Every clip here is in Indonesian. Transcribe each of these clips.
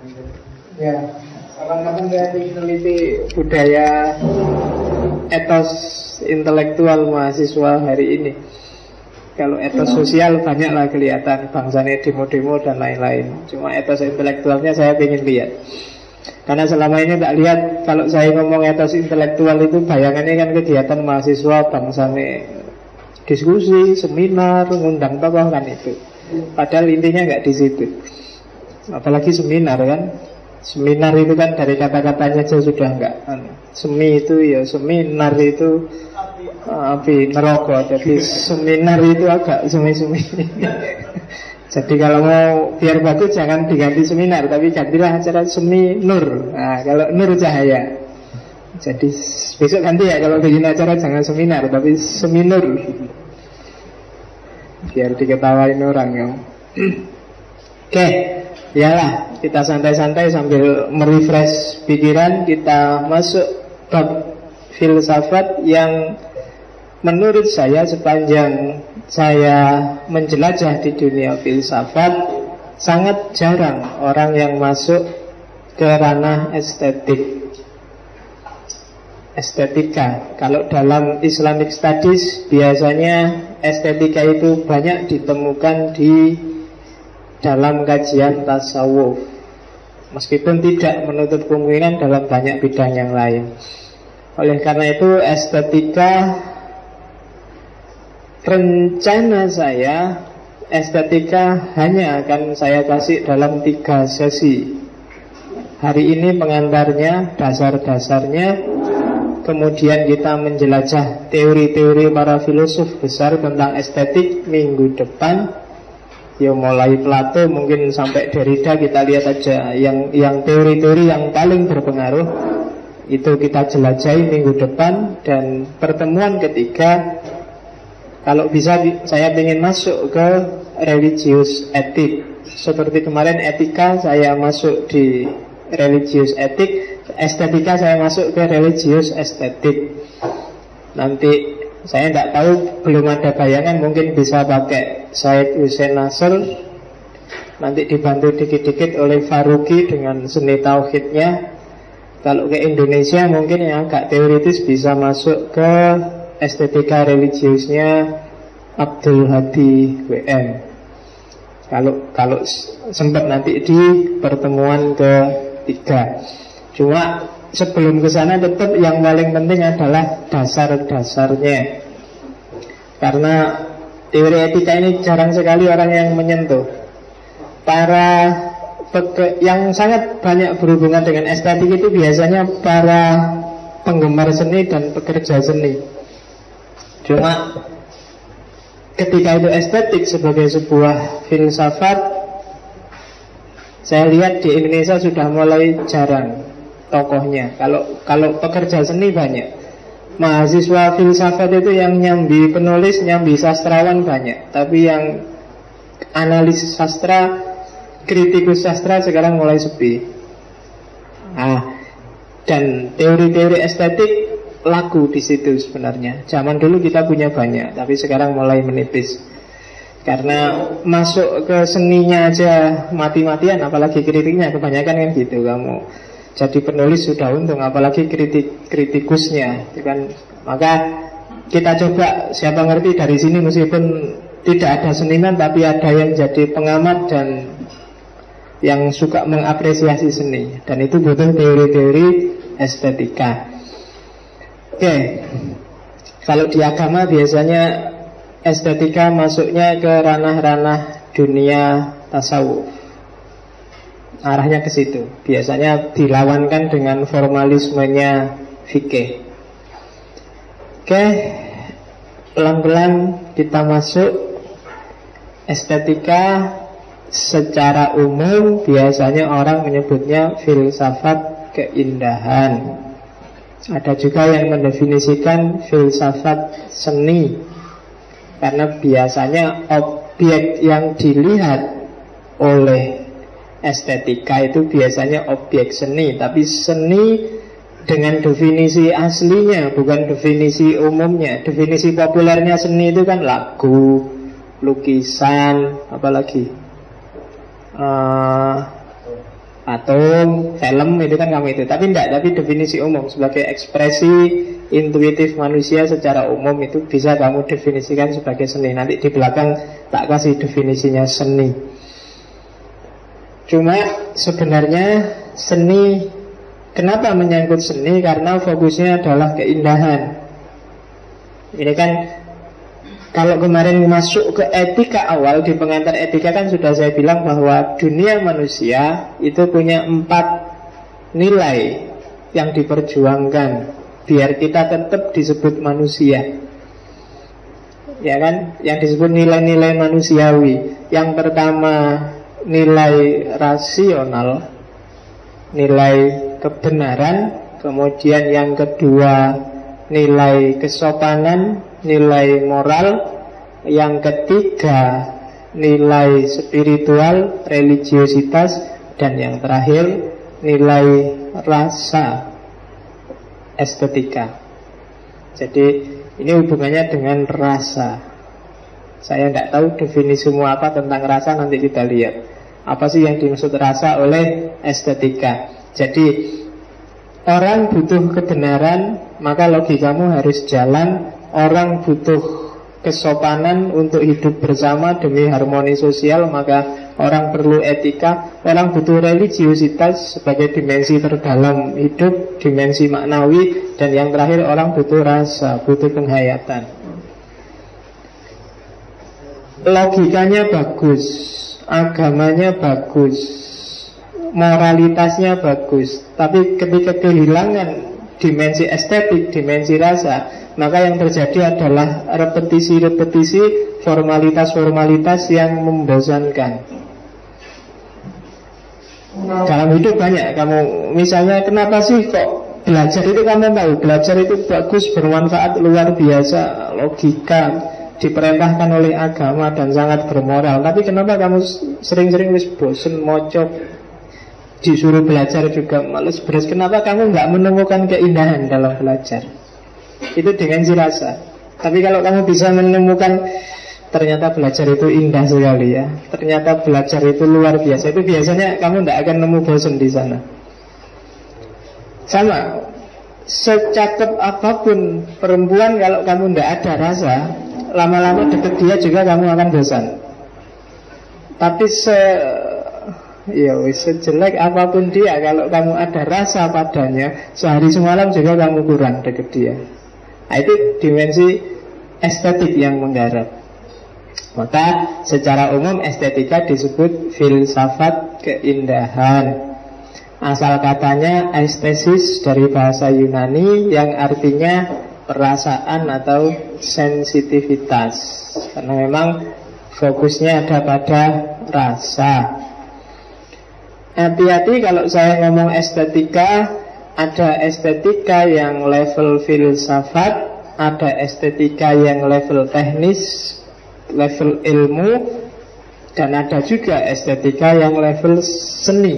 Ya, kapan-kapan saya meneliti budaya etos intelektual mahasiswa hari ini. Kalau etos sosial banyaklah kelihatan, bangsanya demo-demo dan lain-lain. Cuma etos intelektualnya saya ingin lihat. Karena selama ini tak lihat, kalau saya ngomong etos intelektual itu bayangannya kan kegiatan mahasiswa bangsanya diskusi, seminar, ngundang tokoh kan itu. Padahal intinya nggak di situ. Apalagi seminar kan. Seminar itu kan dari kata-katanya aja sudah enggak. Semi itu ya seminar itu api neraka. Jadi seminar itu agak semi-semi. Jadi kalau mau biar bagus jangan diganti seminar, tapi gantilah acara semi nur. Nah, kalau nur cahaya. Jadi besok ganti ya, kalau bikin acara jangan seminar tapi semi nur. Biar diketawain orang ya. Oke. Yalah, kita santai-santai sambil merefresh pikiran. Kita masuk bab filsafat yang menurut saya sepanjang saya menjelajah di dunia filsafat sangat jarang orang yang masuk ke ranah estetika. Kalau dalam Islamic Studies biasanya estetika itu banyak ditemukan di dalam kajian tasawuf, meskipun tidak menutup kemungkinan dalam banyak bidang yang lain. Oleh karena itu estetika, rencana saya estetika hanya akan saya kasih dalam 3 sesi. Hari ini pengantarnya, dasar-dasarnya. Kemudian kita menjelajah teori-teori para filosof besar tentang estetik. Minggu depan ya mulai Plato mungkin sampai Derrida kita lihat aja yang teori-teori yang paling berpengaruh itu kita jelajahi minggu depan. Dan pertemuan ketiga kalau bisa saya ingin masuk ke religious ethic. Seperti kemarin etika saya masuk di religious ethic, estetika saya masuk ke religious estetik. Nanti saya tidak tahu, belum ada bayangan, mungkin bisa pakai Said Hussein Nasr, nanti dibantu dikit-dikit oleh Faruqi dengan seni tauhidnya. Kalau ke Indonesia mungkin yang agak teoritis bisa masuk ke estetika religiusnya Abdul Hadi WM. Kalau sempat nanti di pertemuan ketiga. Cuma sebelum ke sana tetap yang paling penting adalah dasar-dasarnya. Karena teori etika ini jarang sekali orang yang menyentuh. Yang sangat banyak berhubungan dengan estetik itu biasanya para penggemar seni dan pekerja seni. Cuma ketika itu estetik sebagai sebuah filsafat, saya lihat di Indonesia sudah mulai jarang tokohnya. Kalau pekerja seni banyak. Mahasiswa filsafat itu yang nyambi penulis, nyambi sastrawan banyak. Tapi yang analisis sastra, kritikus sastra sekarang mulai sepi. Dan teori-teori estetik laku di situ sebenarnya. Zaman dulu kita punya banyak, tapi sekarang mulai menipis. Karena masuk ke seninya aja mati-matian, apalagi kritiknya kebanyakan kan gitu. Kamu jadi penulis sudah untung, apalagi kritikusnya kan. Maka kita coba, siapa ngerti dari sini meskipun tidak ada seniman, tapi ada yang jadi pengamat dan yang suka mengapresiasi seni. Dan itu butuh teori-teori estetika. Oke. Kalau di agama biasanya estetika masuknya ke ranah-ranah dunia tasawuf. Arahnya ke situ. Biasanya dilawankan dengan formalismenya fikih. Oke, pelan-pelan kita masuk. Estetika secara umum biasanya orang menyebutnya filsafat keindahan. Ada juga yang mendefinisikan filsafat seni, karena biasanya objek yang dilihat oleh estetika itu biasanya objek seni. Tapi seni dengan definisi aslinya, bukan definisi umumnya. Definisi populernya seni itu kan lagu, lukisan, apalagi Atom, film itu kan kamu itu. Tapi enggak, tapi definisi umum sebagai ekspresi intuitif manusia secara umum itu bisa kamu definisikan sebagai seni. Nanti di belakang tak kasih definisinya seni. Cuma sebenarnya seni, kenapa menyangkut seni? Karena fokusnya adalah keindahan. Ini kan kalau kemarin masuk ke etika awal, di pengantar etika kan sudah saya bilang bahwa dunia manusia itu punya 4 nilai yang diperjuangkan biar kita tetap disebut manusia. Ya kan? Yang disebut nilai-nilai manusiawi. Yang pertama nilai rasional, nilai kebenaran. Kemudian yang kedua nilai kesopanan, nilai moral. Yang ketiga nilai spiritual, religiositas. Dan yang terakhir nilai rasa, estetika. Jadi ini hubungannya dengan rasa. Saya tidak tahu definisi semua apa tentang rasa, nanti kita lihat apa sih yang dimaksud rasa oleh estetika. Jadi orang butuh kebenaran, maka logikamu harus jalan. Orang butuh kesopanan untuk hidup bersama demi harmoni sosial, maka orang perlu etika. Orang butuh religiositas sebagai dimensi terdalam hidup, dimensi maknawi. Dan yang terakhir orang butuh rasa, butuh penghayatan. Logikanya bagus, agamanya bagus, moralitasnya bagus. Tapi ketika kehilangan dimensi estetik, dimensi rasa, maka yang terjadi adalah repetisi-repetisi, formalitas-formalitas yang membosankan. Dalam hidup banyak kamu, misalnya kenapa sih kok belajar itu, kamu tahu belajar itu bagus, bermanfaat luar biasa, logika, diperintahkan oleh agama dan sangat bermoral. Tapi kenapa kamu sering-sering wis bosen mocok, disuruh belajar juga males beres? Kenapa kamu nggak menemukan keindahan dalam belajar? Itu dimensi rasa. Tapi kalau kamu bisa menemukan ternyata belajar itu indah sekali ya, ternyata belajar itu luar biasa, itu biasanya kamu tidak akan nemu bosan di sana. Sama, secakep apapun perempuan, kalau kamu tidak ada rasa, lama-lama deket dia juga kamu akan bosan. Tapi sejelek apapun dia, kalau kamu ada rasa padanya, sehari semalam juga kamu kurang deket dia. Nah, itu dimensi estetik yang menggarap. Maka secara umum estetika disebut filsafat keindahan. Asal katanya estesis dari bahasa Yunani yang artinya perasaan atau sensitivitas. Karena memang fokusnya ada pada rasa. Hati-hati kalau saya ngomong estetika. Ada estetika yang level filsafat, ada estetika yang level teknis, level ilmu, dan ada juga estetika yang level seni.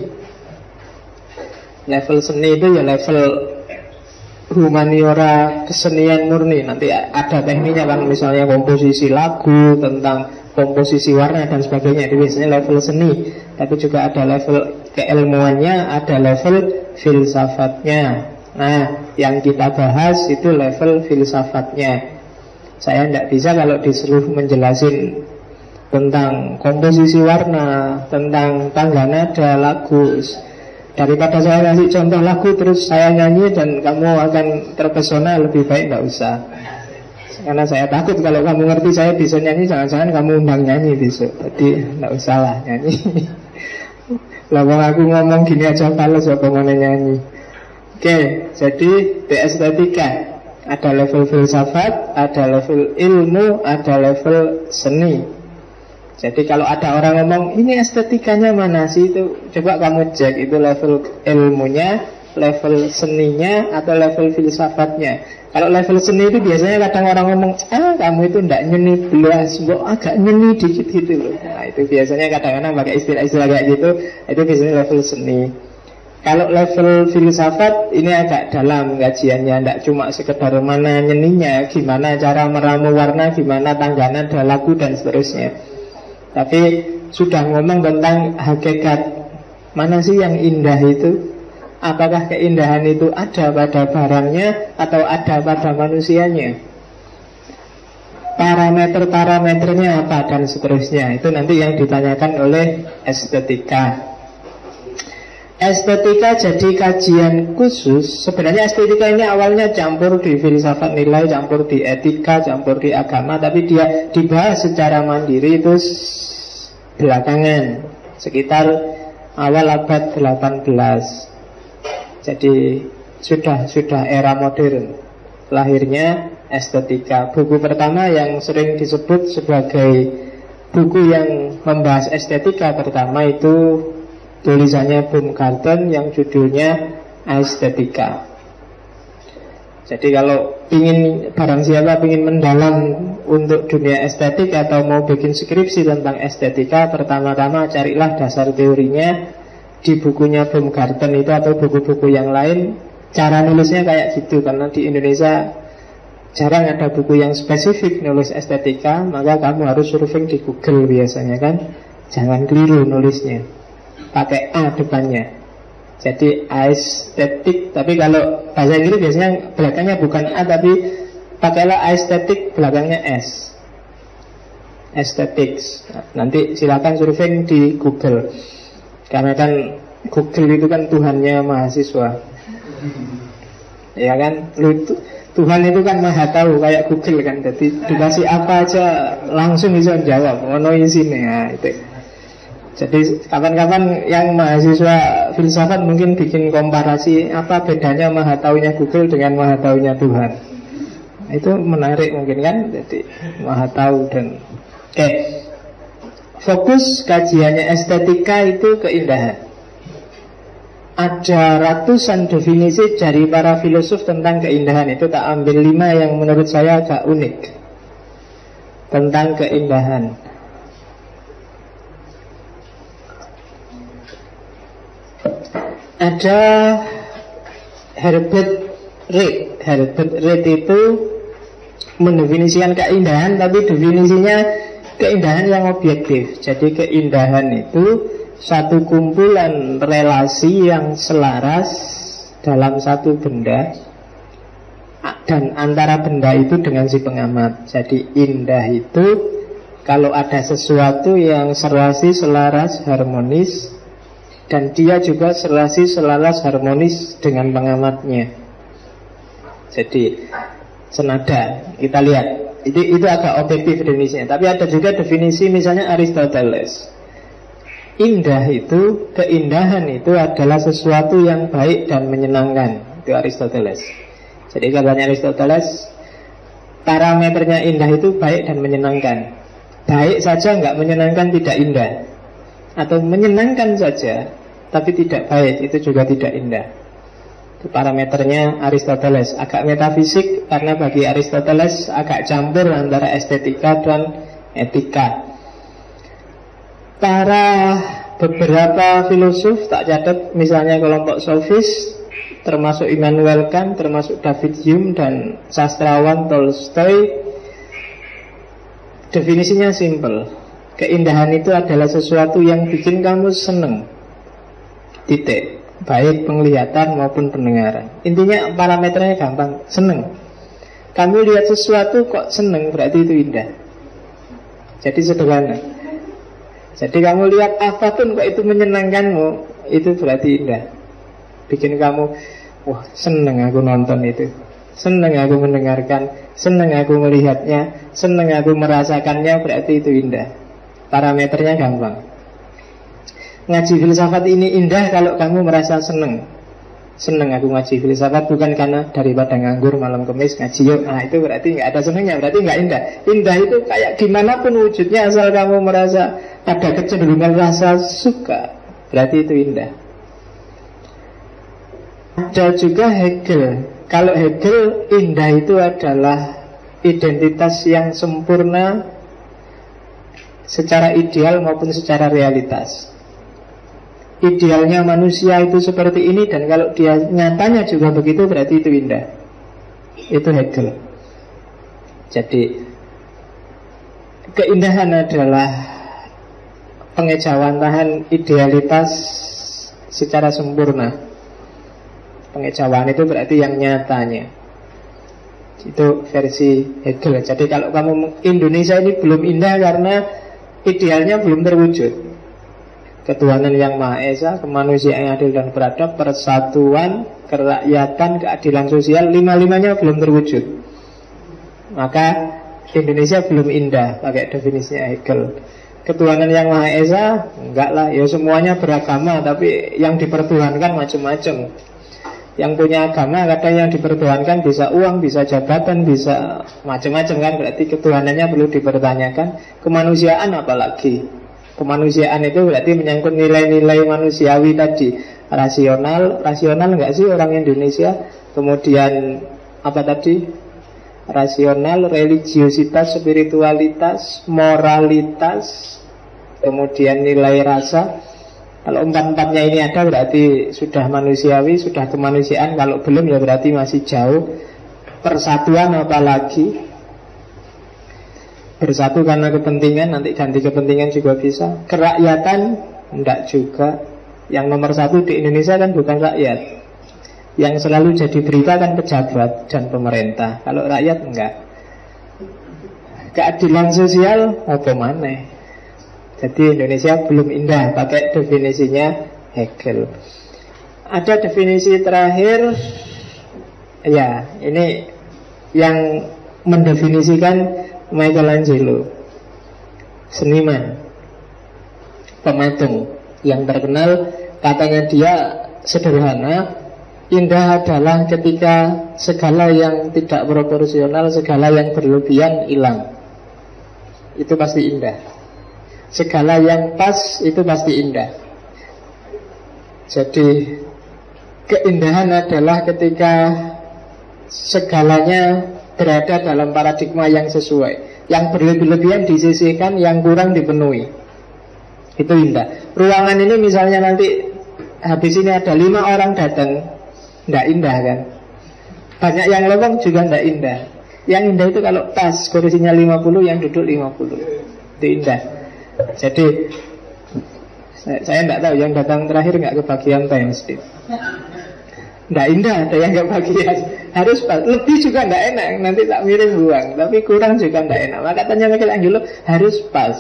Level seni itu ya level humaniora, kesenian murni. Nanti ada tekniknya kan, misalnya komposisi lagu, tentang komposisi warna dan sebagainya. Itu biasanya level seni. Tapi juga ada level keilmuannya, ada level filsafatnya. Nah, yang kita bahas itu level filsafatnya. Saya tidak bisa kalau disuruh menjelasin tentang komposisi warna, tentang tangga nada lagu. Daripada saya kasih contoh lagu terus saya nyanyi dan kamu akan terpesona, lebih baik tidak usah. Karena saya takut kalau kamu ngerti saya bisa nyanyi, jangan-jangan kamu undang nyanyi besok. Jadi tidak usah lah nyanyi. Lawang aku ngomong gini aja fales, apa mau nyanyi. Oke, jadi di estetika ada level filsafat, ada level ilmu, ada level seni. Jadi kalau ada orang ngomong ini estetikanya mana sih, itu coba kamu cek itu level ilmunya, level seninya, atau level filsafatnya. Kalau level seni itu biasanya kadang orang ngomong, kamu itu ndak nyeni belas, agak nyeni dikit gitu loh. Nah itu biasanya kadang-kadang pakai istilah-istilah kayak gitu. Itu biasanya level seni. Kalau level filsafat ini agak dalam kajiannya, ndak cuma sekedar mana nyeninya, gimana cara meramu warna, gimana tangga nada lagu dan seterusnya. Tapi sudah ngomong tentang hakikat Mana sih yang indah itu? Apakah keindahan itu ada pada barangnya atau ada pada manusianya? Parameter-parameternya apa dan seterusnya. Itu nanti yang ditanyakan oleh estetika. Estetika jadi kajian khusus. Sebenarnya estetika ini awalnya campur di filsafat nilai, campur di etika, campur di agama, tapi dia dibahas secara mandiri itu belakangan, sekitar awal abad 18. Jadi sudah era modern lahirnya estetika. Buku pertama yang sering disebut sebagai buku yang membahas estetika pertama itu tulisannya Baumgarten yang judulnya Estetika. Jadi kalau barang siapa ingin mendalam untuk dunia estetik atau mau bikin skripsi tentang estetika, pertama-tama carilah dasar teorinya di bukunya Baumgarten itu atau buku-buku yang lain. Cara nulisnya kayak gitu, karena di Indonesia jarang ada buku yang spesifik nulis estetika, maka kamu harus surfing di Google biasanya kan. Jangan keliru nulisnya, pakai A depannya. Jadi aesthetic, tapi kalau bahasa Inggris biasanya belakangnya bukan A, tapi pakailah aesthetic, belakangnya S, aesthetics. Nanti silakan surfing di Google, karena kan Google itu kan Tuhannya mahasiswa. Ya kan, Tuhan itu kan maha tahu, kayak Google kan. Jadi dikasih apa aja langsung bisa jawab, ono isine ya, itu. Jadi kapan-kapan yang mahasiswa filsafat mungkin bikin komparasi apa bedanya maha taunya Google dengan maha taunya Tuhan. Itu menarik mungkin kan. Jadi maha tahu dan fokus kajiannya estetika itu keindahan. Ada ratusan definisi dari para filosof tentang keindahan. Itu tak ambil 5 yang menurut saya agak unik tentang keindahan. Ada Herbert Reed. Herbert Reed itu mendefinisikan keindahan, tapi definisinya keindahan yang objektif. Jadi keindahan itu satu kumpulan relasi yang selaras dalam satu benda, dan antara benda itu dengan si pengamat. Jadi indah itu kalau ada sesuatu yang serasi, selaras, harmonis, dan dia juga serasi, selaras, harmonis dengan pengamatnya. Jadi senada. Kita lihat itu agak objektif definisinya. Tapi ada juga definisi misalnya Aristoteles. Keindahan itu adalah sesuatu yang baik dan menyenangkan. Itu Aristoteles. Jadi katanya Aristoteles, parameternya indah itu baik dan menyenangkan. Baik saja nggak menyenangkan tidak indah, atau menyenangkan saja tapi tidak baik, itu juga tidak indah. Itu parameternya Aristoteles. Agak metafisik, karena bagi Aristoteles agak campur antara estetika dan etika. Beberapa filosof tak catat, misalnya kelompok sofis, termasuk Immanuel Kant, termasuk David Hume dan sastrawan Tolstoy, definisinya simple. Keindahan itu adalah sesuatu yang bikin kamu seneng. Titik. Baik penglihatan maupun pendengaran. Intinya parameternya gampang, seneng. Kamu lihat sesuatu kok seneng, berarti itu indah. Jadi sederhana. Jadi kamu lihat apapun kok itu menyenangkanmu, itu berarti indah. Bikin kamu, wah seneng aku nonton itu, seneng aku mendengarkan, seneng aku melihatnya, seneng aku merasakannya, berarti itu indah. Parameternya gampang. Ngaji filsafat ini indah kalau kamu merasa seneng. Seneng aku ngaji filsafat, bukan karena daripada nganggur malam kemis ngaji yuk. Nah itu berarti nggak ada senengnya, berarti nggak indah. Indah itu kayak gimana pun wujudnya, asal kamu merasa ada kecenderungan rasa suka, berarti itu indah. Ada juga Hegel. Kalau Hegel, indah itu adalah identitas yang sempurna secara ideal maupun secara realitas. Idealnya manusia itu seperti ini, dan kalau dia nyatanya juga begitu, berarti itu indah. Itu Hegel. Jadi keindahan adalah pengejawantahan idealitas secara sempurna. Pengejauhan itu berarti yang nyatanya. Itu versi Hegel. Jadi kalau kamu Indonesia ini belum indah karena idealnya belum terwujud. Ketuhanan yang Maha Esa, kemanusiaan yang adil dan beradab, persatuan, kerakyatan, keadilan sosial, lima-limanya belum terwujud. Maka Indonesia belum indah pakai definisinya Hegel. Ketuhanan yang Maha Esa, enggak lah, ya semuanya beragama, tapi yang dipertuhankan macam-macam. Yang punya agama kadang yang dipertuhankan bisa uang, bisa jabatan, bisa macam-macam kan. Berarti ketuhanannya perlu dipertanyakan. Kemanusiaan apalagi. Kemanusiaan itu berarti menyangkut nilai-nilai manusiawi tadi. Rasional enggak sih orang Indonesia? Kemudian apa tadi? Rasional, religiositas, spiritualitas, moralitas, kemudian nilai rasa. Kalau empat-empatnya ini ada berarti sudah manusiawi, sudah kemanusiaan. Kalau belum ya berarti masih jauh. Persatuan apalagi. Bersatu karena kepentingan, nanti ganti kepentingan juga bisa. Kerakyatan enggak juga. Yang nomor satu di Indonesia kan bukan rakyat. Yang selalu jadi berita kan pejabat dan pemerintah. Kalau rakyat enggak. Keadilan sosial apa mana? Jadi Indonesia belum indah pakai definisinya Hegel. Ada definisi terakhir. Ya, ini yang mendefinisikan Michelangelo, seniman pematung yang terkenal. Katanya dia sederhana, indah adalah ketika segala yang tidak proporsional, segala yang berlebihan hilang. Itu pasti indah. Segala yang pas itu pasti indah. Jadi keindahan adalah ketika segalanya berada dalam paradigma yang sesuai. Yang berlebihan disisihkan, yang kurang dipenuhi. Itu indah. Ruangan ini misalnya nanti habis ini ada 5 orang datang, tidak indah kan. Banyak yang lowong juga tidak indah. Yang indah itu kalau pas, kursinya 50, yang duduk 50. Itu indah. Jadi saya tidak tahu yang datang terakhir nggak kebagian time slip. Tidak indah, ada yang kebagian. Harus pas, lebih juga tidak enak, nanti tak miring buang. Tapi kurang juga tidak enak. Maka katanya Michelangelo harus pas.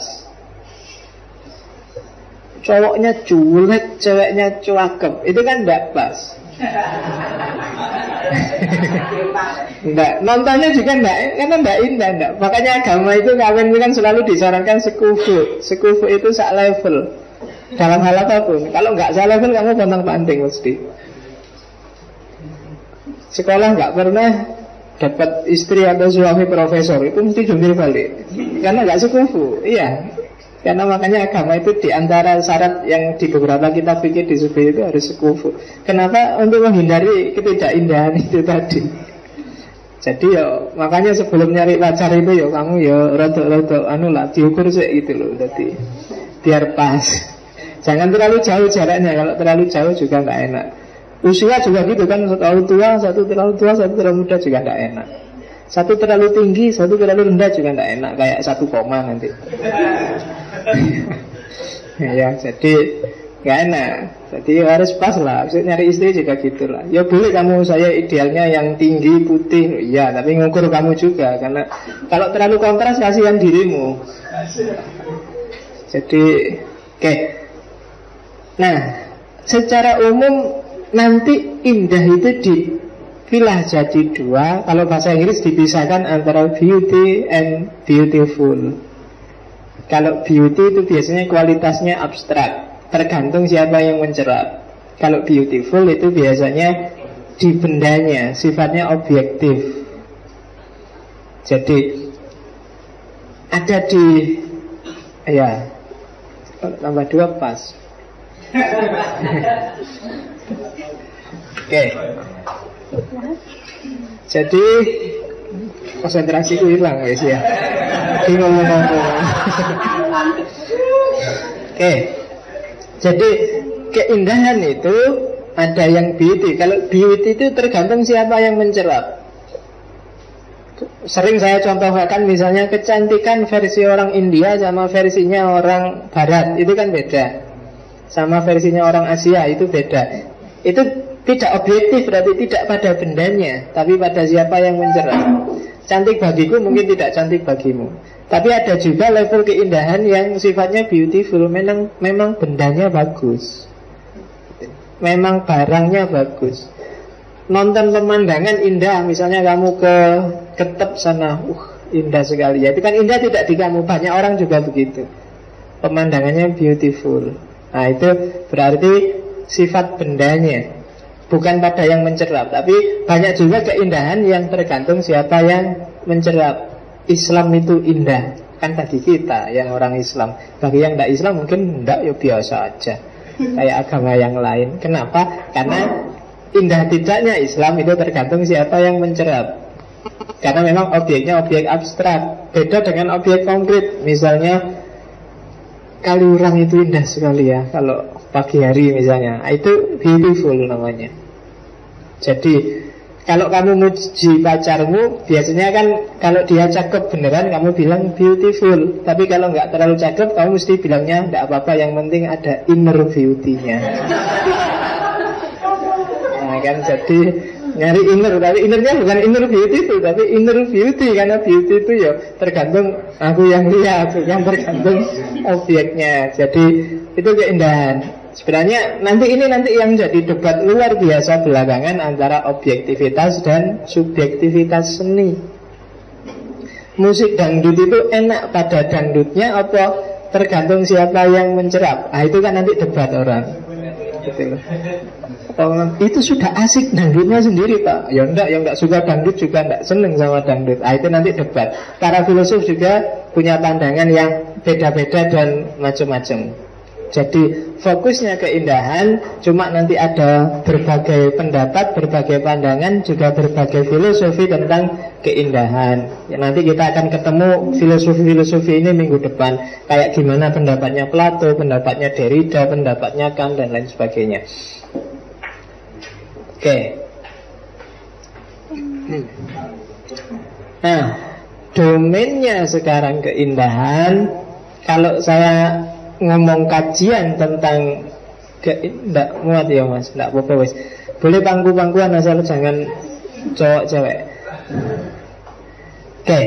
Cowoknya julek, ceweknya cakep, itu kan tidak pas. Enggak, nontonnya juga enggak, karena enggak indah enggak. Makanya agama itu kawin itu kan selalu disarankan sekufu. Sekufu itu sak level dalam hal apapun. Kalau enggak sak level kamu pontang-panting mesti. Sekolah enggak pernah dapat istri atau suami profesor, itu mesti jungkir balik. Karena enggak sekufu. Iya. Karena makanya agama itu diantara syarat yang di beberapa kitab fikih disebut itu harus sekufu. Kenapa? Untuk menghindari ketidakindahan itu tadi. Jadi ya makanya sebelum nyari pacar itu ya kamu ya rodok-rodok anu lah diukur sih gitu loh. Jadi biar pas. Jangan terlalu jauh jaraknya. Kalau terlalu jauh juga nggak enak. Usia juga gitu kan, satu terlalu tua, satu terlalu muda juga nggak enak. Satu terlalu tinggi, satu terlalu rendah juga tidak enak. Kayak 1 koma nanti. Ya, jadi nggak enak. Jadi harus pas lah. Nyari istri juga gitulah. Ya boleh kamu, saya idealnya yang tinggi, putih. Iya, tapi ngukur kamu juga. Karena kalau terlalu kontras kasihan dirimu. Jadi oke. Nah, secara umum nanti indah itu dipilah jadi 2. Kalau bahasa Inggris dipisahkan antara beauty and beautiful. Kalau beauty itu biasanya kualitasnya abstrak, tergantung siapa yang mencerap. Kalau beautiful itu biasanya di bendanya, sifatnya objektif. Jadi ada di, ya, tambah 2 pas. Oke. Jadi konsentrasiku hilang guys ya. Ngomong-ngomong. Oke. Jadi keindahan itu ada yang beauty. Kalau beauty itu tergantung siapa yang mencerap. Sering saya contohkan misalnya kecantikan versi orang India sama versinya orang Barat itu kan beda. sama versinya orang Asia itu beda. Itu tidak objektif, berarti tidak pada bendanya, tapi pada siapa yang mencerap. Cantik bagiku mungkin tidak cantik bagimu. Tapi ada juga level keindahan yang sifatnya beautiful. Memang bendanya bagus, memang barangnya bagus. Nonton pemandangan indah, misalnya kamu ke Ketep sana, indah sekali. Ya, itu kan indah tidak di kamu, banyak orang juga begitu. Pemandangannya beautiful. Nah, itu berarti sifat bendanya, bukan pada yang mencerap. Tapi banyak juga keindahan yang tergantung siapa yang mencerap. Islam itu indah, kan bagi kita yang orang Islam. Bagi yang tidak Islam mungkin tidak, ya biasa aja, kayak agama yang lain. Kenapa? Karena indah tidaknya Islam itu tergantung siapa yang mencerap. Karena memang objeknya objek abstrak, beda dengan objek konkret. Misalnya Kaliurang itu indah sekali ya, kalau pagi hari misalnya, itu beautiful namanya. Jadi kalau kamu muji pacarmu, biasanya kan kalau dia cakep beneran kamu bilang beautiful. Tapi kalau nggak terlalu cakep, kamu mesti bilangnya nggak apa-apa, yang penting ada inner beauty-nya. Nah kan, jadi nyari inner, tapi innernya bukan inner beautiful, tapi inner beauty. Karena beauty itu ya tergantung aku yang lihat, yang tergantung objeknya. Jadi itu keindahan. Sebenarnya nanti yang jadi debat luar biasa belakangan antara objektivitas dan subjektivitas seni. Musik dangdut itu enak pada dangdutnya apa tergantung siapa yang mencerap. Ah itu kan nanti debat orang. Gitu. Itu sudah asik dangdutnya sendiri Pak. Ya enggak, yang enggak suka dangdut juga enggak seneng sama dangdut. Ah itu nanti debat. Para filosof juga punya pandangan yang beda-beda dan macam-macam. Jadi fokusnya keindahan, cuma nanti ada berbagai pendapat, berbagai pandangan, juga berbagai filosofi tentang keindahan. Ya, nanti kita akan ketemu filosofi-filosofi ini minggu depan. Kayak gimana pendapatnya Plato, pendapatnya Derrida, pendapatnya Kant, dan lain sebagainya. Oke. Nah, domainnya sekarang keindahan. Kalau saya ngomong kajian tentang tidak muat ya mas, tidak apa-apa wes. Boleh pangku-pangkuan asal jangan cowok-cewek. Oke.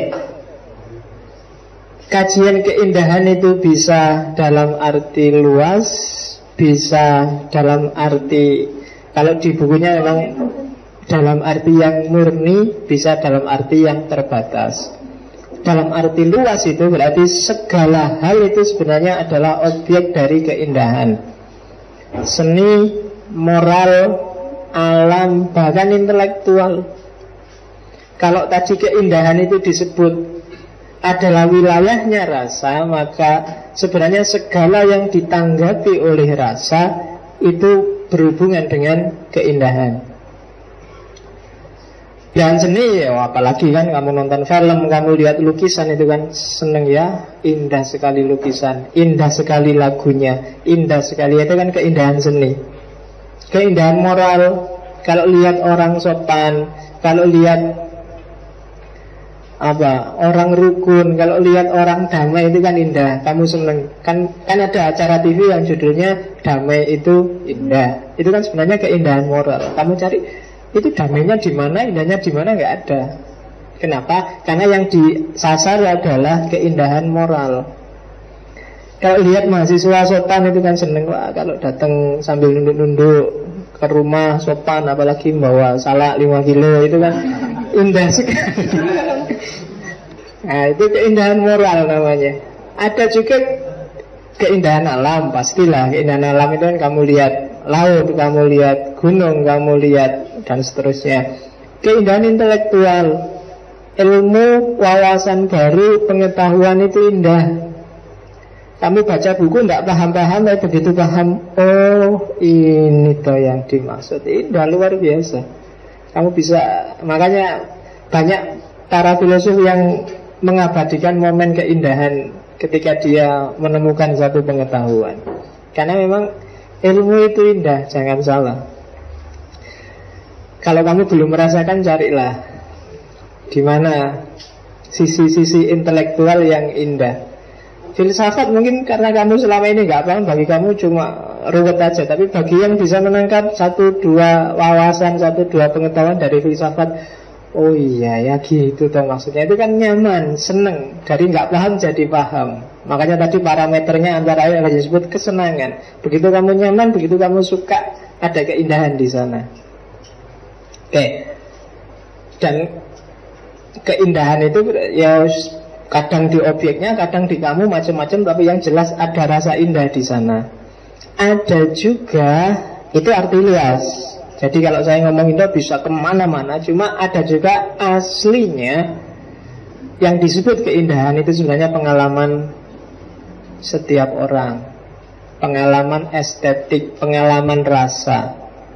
Kajian keindahan itu bisa dalam arti luas, bisa dalam arti, kalau di bukunya memang dalam arti yang murni, bisa dalam arti yang terbatas. Dalam arti luas itu berarti segala hal itu sebenarnya adalah objek dari keindahan. Seni, moral, alam, bahkan intelektual. Kalau tadi keindahan itu disebut adalah wilayahnya rasa, maka sebenarnya segala yang ditanggapi oleh rasa itu berhubungan dengan keindahan. Dan seni ya apalagi kan, kamu nonton film, kamu lihat lukisan itu kan seneng ya, indah sekali lukisan, indah sekali lagunya, indah sekali, itu kan keindahan seni. Keindahan moral, kalau lihat orang sopan, kalau lihat orang rukun, kalau lihat orang damai itu kan indah, kamu seneng. Kan ada acara TV yang judulnya damai itu indah. Itu kan sebenarnya keindahan moral. Kamu cari itu damainya di mana, indahnya di mana, nggak ada. Kenapa? Karena yang disasar adalah keindahan moral. Kalau lihat mahasiswa sopan itu kan seneng, wah kalau datang sambil nunduk-nunduk ke rumah sopan, apalagi bawa salak 5 kilo, itu kan indah sekali. Nah itu keindahan moral namanya. Ada juga keindahan alam, pastilah keindahan alam itu kan kamu lihat laut, kamu lihat gunung, kamu lihat dan seterusnya. Keindahan intelektual, ilmu, wawasan baru, pengetahuan itu indah. Kamu baca buku tidak paham-paham, tapi begitu paham, oh ini toh yang dimaksud, indah luar biasa. Kamu bisa, makanya banyak para filosof yang mengabadikan momen keindahan ketika dia menemukan satu pengetahuan. Karena memang ilmu itu indah, jangan salah. Kalau kamu belum merasakan, carilah di mana sisi-sisi intelektual yang indah. Filsafat mungkin karena kamu selama ini nggak paham, bagi kamu cuma ruwet aja. Tapi bagi yang bisa menangkap satu dua wawasan, satu dua pengetahuan dari filsafat, oh iya ya gitu toh maksudnya, itu kan nyaman, seneng. Dari nggak paham jadi paham. Makanya tadi parameternya antara lain yang disebut kesenangan. Begitu kamu nyaman, begitu kamu suka, ada keindahan di sana. Oke. Dan keindahan itu ya kadang di objeknya, kadang di kamu, macam-macam. Tapi yang jelas ada rasa indah di sana. Ada juga, itu arti luas. Jadi kalau saya ngomong indah bisa kemana-mana. Cuma ada juga aslinya yang disebut keindahan itu sebenarnya pengalaman setiap orang. Pengalaman estetik, pengalaman rasa.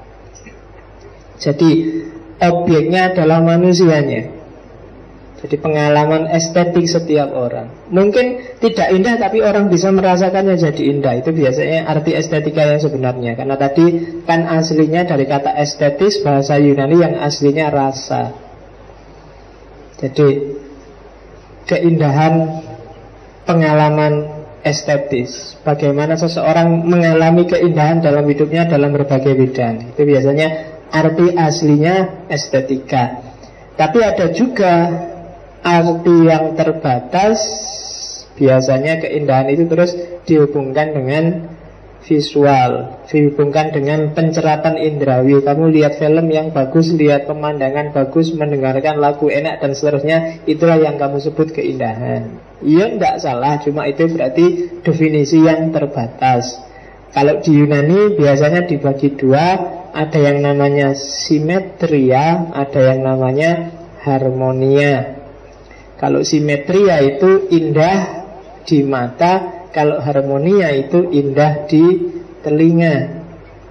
Jadi objeknya adalah manusianya. Jadi pengalaman estetik setiap orang. Mungkin tidak indah tapi orang bisa merasakannya jadi indah. Itu biasanya arti estetika yang sebenarnya. Karena tadi kan aslinya dari kata estetis, bahasa Yunani yang aslinya rasa. Jadi keindahan pengalaman estetis. Bagaimana seseorang mengalami keindahan dalam hidupnya dalam berbagai bidang. Itu biasanya arti aslinya estetika. Tapi ada juga arti yang terbatas. Biasanya keindahan itu terus dihubungkan dengan visual, dihubungkan dengan penceratan indrawi. Kamu lihat film yang bagus, lihat pemandangan bagus, mendengarkan lagu enak dan seterusnya, itulah yang kamu sebut keindahan. Iya, tidak salah, cuma itu berarti definisi yang terbatas. Kalau di Yunani biasanya dibagi dua, ada yang namanya simetria, ada yang namanya harmonia. Kalau simetria itu indah di mata, kalau harmonia itu indah di telinga.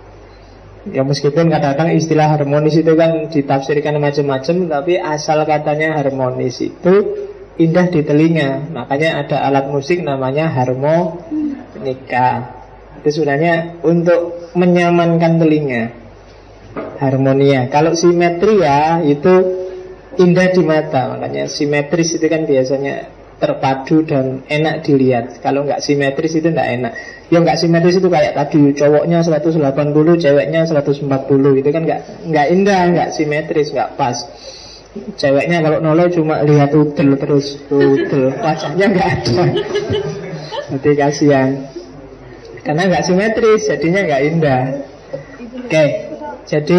Ya meskipun kadang-kadang istilah harmonis itu kan ditafsirkan macam-macam, tapi asal katanya harmonis itu indah di telinga. Makanya ada alat musik namanya harmonika. Itu sebenarnya untuk menyamankan telinga. Harmonia. Kalau simetria itu indah di mata, makanya simetris itu kan biasanya terpadu dan enak dilihat. Kalau nggak simetris itu nggak enak. Yang nggak simetris itu kayak tadi, cowoknya 180, ceweknya 140, itu kan nggak indah, nggak simetris, nggak pas. Ceweknya kalau noleh cuma lihat udel terus, udel, wajahnya nggak ada. Jadi kasihan, karena nggak simetris, jadinya nggak indah. Oke, jadi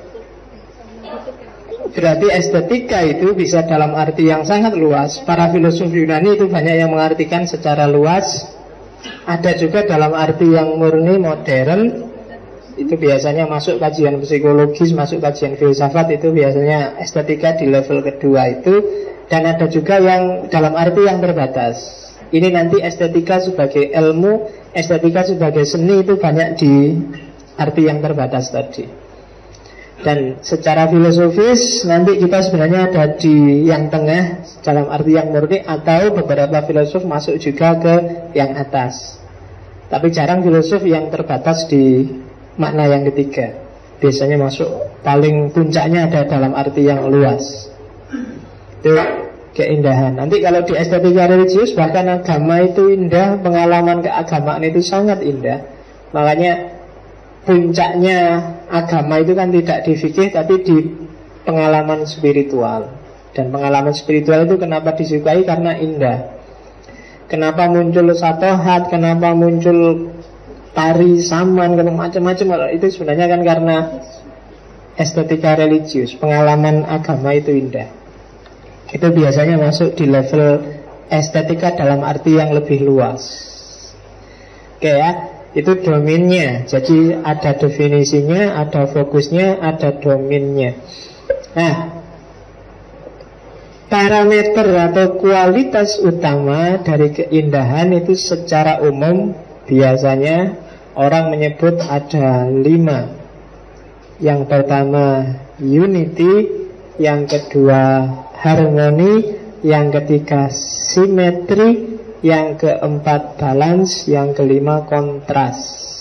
berarti estetika itu bisa dalam arti yang sangat luas. Para filosof Yunani itu banyak yang mengartikan secara luas. Ada juga dalam arti yang murni modern. Itu biasanya masuk kajian psikologis, masuk kajian filsafat. Itu biasanya estetika di level kedua itu. Dan ada juga yang dalam arti yang terbatas. Ini nanti estetika sebagai ilmu, estetika sebagai seni, itu banyak di arti yang terbatas tadi. Dan secara filosofis nanti kita sebenarnya ada di yang tengah, dalam arti yang murni, atau beberapa filosof masuk juga ke yang atas. Tapi jarang filosof yang terbatas di makna yang ketiga. Biasanya masuk paling puncaknya ada dalam arti yang luas. Itu keindahan. Nanti kalau di estetika religius, bahkan agama itu indah, pengalaman keagamaan itu sangat indah. Makanya puncaknya agama itu kan tidak di fikih tapi di pengalaman spiritual. Dan pengalaman spiritual itu kenapa disukai? Karena indah. Kenapa muncul satohat, kenapa muncul tari saman, macam-macam, itu sebenarnya kan karena estetika religius. Pengalaman agama itu indah. Itu biasanya masuk di level estetika dalam arti yang lebih luas. Oke ya, itu domainnya. Jadi ada definisinya, ada fokusnya, ada domainnya. Nah, parameter atau kualitas utama dari keindahan itu secara umum biasanya orang menyebut ada 5. Yang pertama unity, yang kedua harmoni, yang ketiga simetri, yang keempat balance, yang kelima kontras.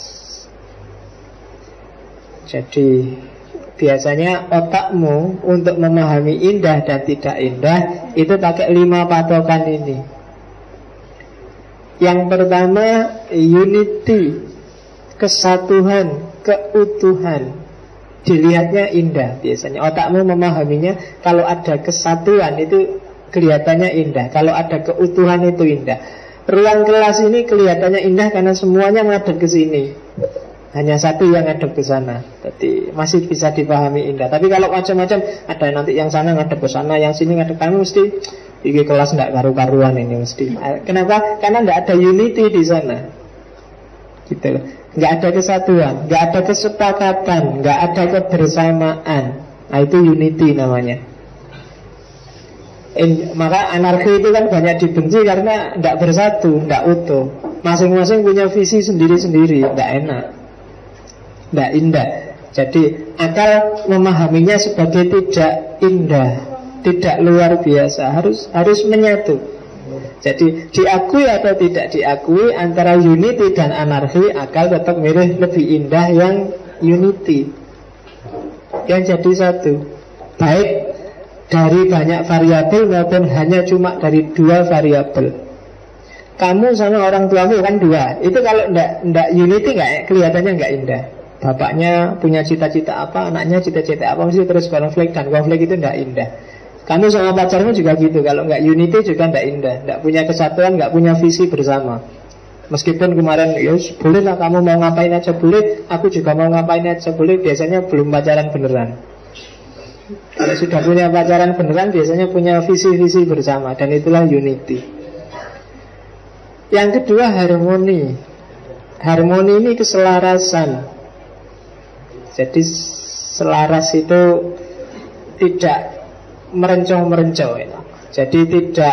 Jadi biasanya otakmu untuk memahami indah dan tidak indah itu pakai 5 patokan ini. Yang pertama unity, kesatuan, keutuhan, dilihatnya indah biasanya. Otakmu memahaminya kalau ada kesatuan itu kelihatannya indah, kalau ada keutuhan itu indah. Ruang kelas ini kelihatannya indah karena semuanya menghadap ke sini. Hanya satu yang ngadep ke sana. Jadi masih bisa dipahami indah. Tapi kalau macam-macam, ada nanti yang sana ngadep ke sana, yang sini ngadep ke sana, mesti ini kelas nggak karu-karuan ini mesti. Kenapa? Karena nggak ada unity di sana. Gitu loh. Nggak ada kesatuan, nggak ada kesepakatan, nggak ada kebersamaan. Nah itu unity namanya. Maka anarki itu kan banyak dibenci karena nggak bersatu, nggak utuh. Masing-masing punya visi sendiri-sendiri, nggak enak, nggak indah. Jadi akal memahaminya sebagai tidak indah, tidak luar biasa, harus menyatu. Jadi diakui atau tidak diakui antara unity dan anarki, akal tetap milih lebih indah yang unity, yang jadi satu. Baik dari banyak variabel maupun hanya cuma dari dua variabel. Kamu sama orang tuamu kan dua. Itu kalau ndak unity nggak kelihatannya nggak indah. Bapaknya punya cita-cita apa, anaknya cita-cita apa, mesti terus konflik, dan konflik itu ndak indah. Kamu sama pacarmu juga gitu. Kalau nggak unity juga ndak indah, ndak punya kesatuan, nggak punya visi bersama. Meskipun kemarin ya boleh lah kamu mau ngapain aja boleh, aku juga mau ngapain aja boleh. Biasanya belum pacaran beneran. Kalau sudah punya pacaran beneran biasanya punya visi-visi bersama, dan itulah unity. Yang kedua harmoni. Harmoni ini keselarasan. Jadi selaras itu tidak merencong-merencong ya. Jadi tidak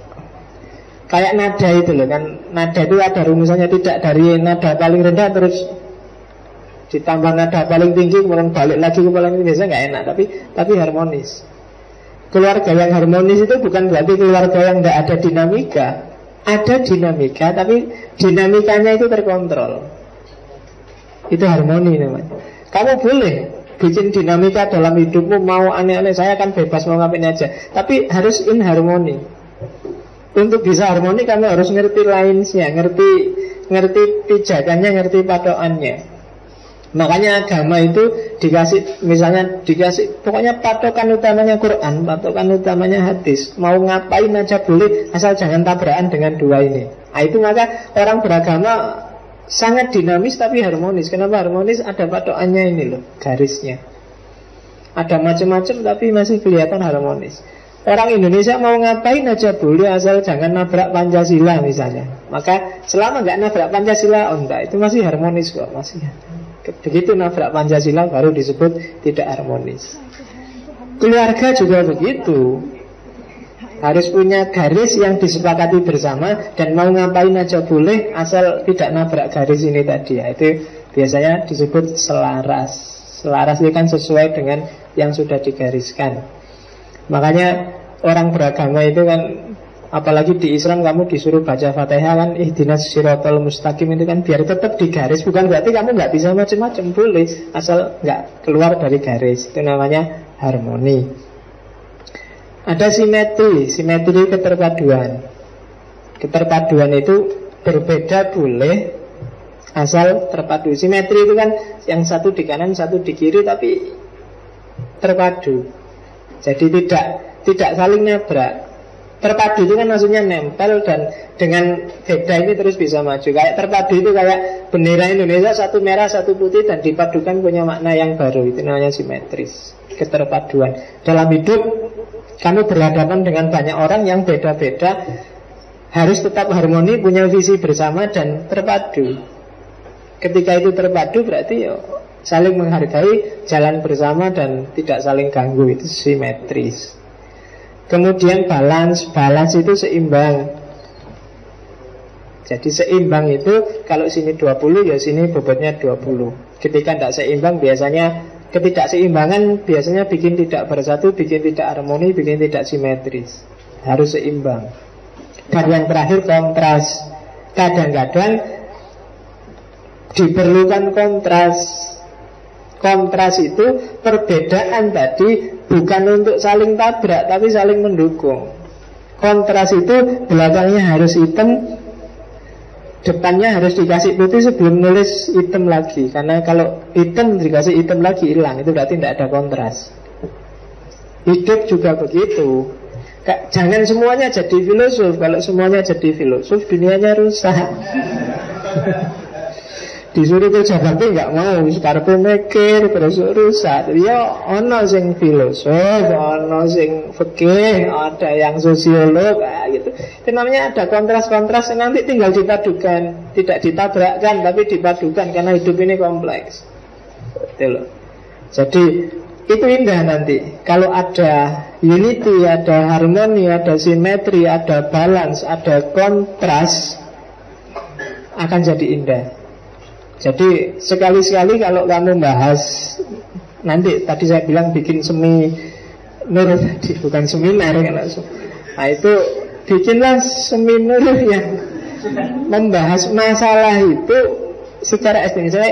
kayak nada itu loh kan. Nada itu ada rumusannya, tidak dari nada paling rendah terus ditambah nada paling tinggi kemudian balik lagi ke paling tinggi. Biasanya nggak enak, tapi harmonis. Keluarga yang harmonis itu bukan berarti keluarga yang tidak ada dinamika. Ada dinamika, tapi dinamikanya itu terkontrol. Itu harmoni namanya. Kamu boleh bikin dinamika dalam hidupmu, mau aneh-aneh, saya kan bebas mau ngapain aja, tapi harus in harmoni. Untuk bisa harmoni kamu harus ngerti lainsnya, ngerti pijakannya, ngerti patokannya. Makanya agama itu dikasih, misalnya dikasih, pokoknya patokan utamanya Quran, patokan utamanya hadis. Mau ngapain aja boleh, asal jangan tabrakan dengan dua ini. Nah itu maka orang beragama sangat dinamis tapi harmonis. Kenapa harmonis? Ada patokannya ini loh, garisnya. Ada macam-macam tapi masih kelihatan harmonis. Orang Indonesia mau ngapain aja boleh asal jangan nabrak Pancasila misalnya. Maka selama nggak nabrak Pancasila, oh enggak, itu masih harmonis kok, masih. Begitu nabrak Pancasila baru disebut tidak harmonis. Keluarga juga begitu. Harus punya garis yang disepakati bersama, dan mau ngapain aja boleh asal tidak nabrak garis ini tadi ya. Itu biasanya disebut selaras. Selaras itu kan sesuai dengan yang sudah digariskan. Makanya orang beragama itu kan, apalagi di Islam kamu disuruh baca Fatihah kan, ihdinas siratal mustaqim, itu kan biar tetap di garis. Bukan berarti kamu nggak bisa macam-macam, boleh asal nggak keluar dari garis. Itu namanya harmoni. Ada simetri. Simetri keterpaduan. Keterpaduan itu berbeda boleh asal terpadu. Simetri itu kan yang satu di kanan, satu di kiri, tapi terpadu. Jadi tidak saling nabrak. Terpadu itu kan maksudnya nempel, dan dengan beda ini terus bisa maju. Kayak terpadu itu kayak bendera Indonesia, satu merah satu putih, dan dipadukan punya makna yang baru. Itu namanya simetris, keterpaduan. Dalam hidup kamu berhadapan dengan banyak orang yang beda-beda, harus tetap harmoni, punya visi bersama dan terpadu. Ketika itu terpadu berarti saling menghargai, jalan bersama dan tidak saling ganggu. Itu simetris. Kemudian balance. Balance itu seimbang. Jadi seimbang itu kalau sini 20 ya sini bobotnya 20. Ketika tidak seimbang biasanya, ketidakseimbangan biasanya bikin tidak bersatu, bikin tidak harmoni, bikin tidak simetris. Harus seimbang. Dan yang terakhir kontras. Kadang-kadang diperlukan kontras. Kontras itu perbedaan tadi bukan untuk saling tabrak, tapi saling mendukung. Kontras itu belakangnya harus hitam, depannya harus dikasih putih sebelum nulis hitam lagi. Karena kalau hitam dikasih hitam lagi hilang, itu berarti tidak ada kontras. Hidup juga begitu. Jangan semuanya jadi filosof. Kalau semuanya jadi filosof, dunianya rusak. Disuruh kerja bakti nggak mau, sekarang mikir terus rusak. Ya ono sing filosof, ono sing fikih, ada yang sosiolog, gitu. Itu namanya ada kontras-kontras yang nanti tinggal dipadukan, tidak ditabrakkan tapi dipadukan karena hidup ini kompleks. Betul. Jadi itu indah nanti. Kalau ada unity, ada harmoni, ada simetri, ada balance, ada kontras, akan jadi indah. Jadi sekali-sekali kalau kamu bahas, nanti tadi saya bilang bikin semi nur tadi, bukan seminar kan langsung. Nah itu bikinlah semi nur yang membahas masalah itu secara estetik. Misalnya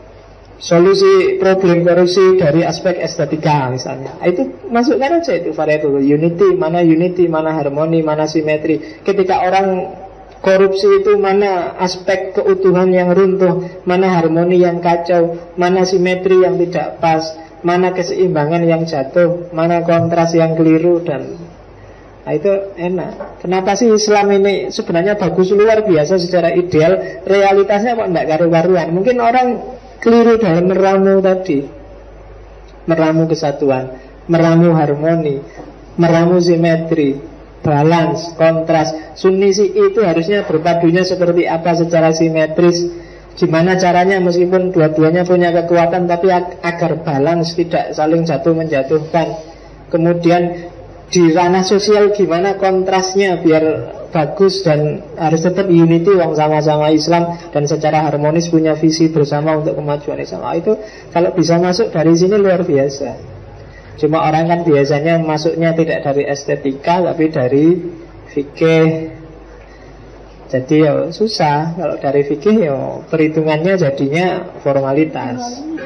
solusi problem korupsi dari aspek estetika misalnya. Itu masukkan aja itu variabel unity, mana harmoni, mana simetri. Ketika orang korupsi itu mana aspek keutuhan yang runtuh, mana harmoni yang kacau, mana simetri yang tidak pas, mana keseimbangan yang jatuh, mana kontras yang keliru. Dan nah itu enak. Kenapa sih Islam ini sebenarnya bagus luar biasa secara ideal, realitasnya kok tidak karu-karuan? Mungkin orang keliru dalam meramu tadi, meramu kesatuan, meramu harmoni, meramu simetri, balance, kontras. Sunni Syi'i itu harusnya berpadunya seperti apa secara simetris. Gimana caranya meskipun dua-duanya punya kekuatan, tapi agar balance, tidak saling jatuh menjatuhkan. Kemudian di ranah sosial gimana kontrasnya biar bagus dan harus tetap unity, wong sama-sama Islam dan secara harmonis punya visi bersama untuk kemajuan Islam. Itu kalau bisa masuk dari sini luar biasa. Cuma orang kan biasanya masuknya tidak dari estetika tapi dari fikih. Jadi ya susah. Kalau dari fikih ya perhitungannya jadinya formalitas.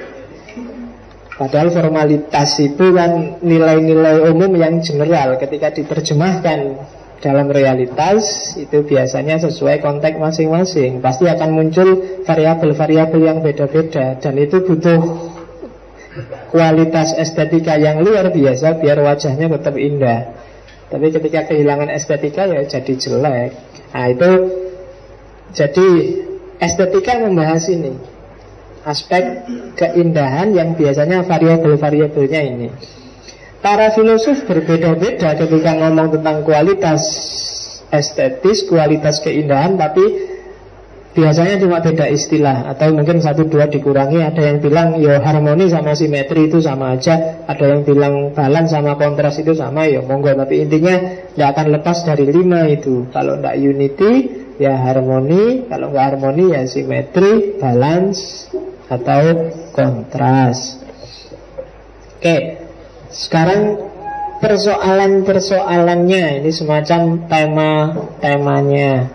Padahal formalitas itu kan nilai-nilai umum yang general. Ketika diterjemahkan dalam realitas itu biasanya sesuai konteks masing-masing. Pasti akan muncul variabel-variabel yang beda-beda. Dan itu butuh kualitas estetika yang luar biasa biar wajahnya tetap indah. Tapi ketika kehilangan estetika ya jadi jelek. Nah itu, jadi estetika membahas ini, aspek keindahan yang biasanya variabel-variabelnya ini. Para filosof berbeda-beda ketika ngomong tentang kualitas estetis, kualitas keindahan, tapi biasanya cuma beda istilah atau mungkin 1-2 dikurangi. Ada yang bilang ya harmoni sama simetri itu sama aja, ada yang bilang balance sama kontras itu sama, ya monggo. Tapi intinya tidak akan lepas dari 5 itu. Kalau tidak unity ya harmoni, kalau nggak harmoni ya simetri, balance atau kontras. Oke, sekarang persoalan-persoalannya ini semacam tema-temanya.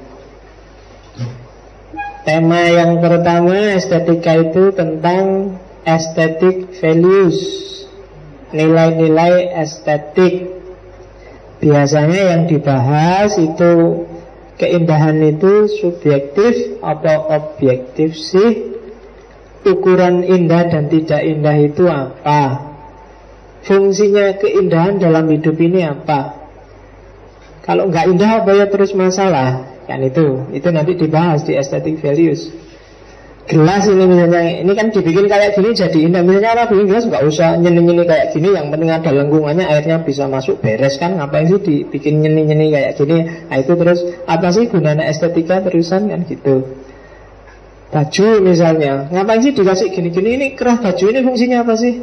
Tema yang pertama estetika itu tentang aesthetic values, nilai-nilai estetik. Biasanya yang dibahas itu keindahan itu subjektif atau objektif sih. Ukuran indah dan tidak indah itu apa? Fungsinya keindahan dalam hidup ini apa? Kalau nggak indah apa ya terus masalah? Kan itu nanti dibahas di aesthetic values. Gelas ini misalnya, ini kan dibikin kayak gini jadi indah. Misalnya orang bikin gelas nggak usah nyeni-nyeni kayak gini, yang penting ada lengkungannya, airnya bisa masuk, beres kan. Ngapain sih dibikin nyeni-nyeni kayak gini? Nah itu terus apa sih gunanya estetika terusan kan gitu. Baju misalnya, ngapain sih dikasih gini-gini? Ini kerah baju ini fungsinya apa sih?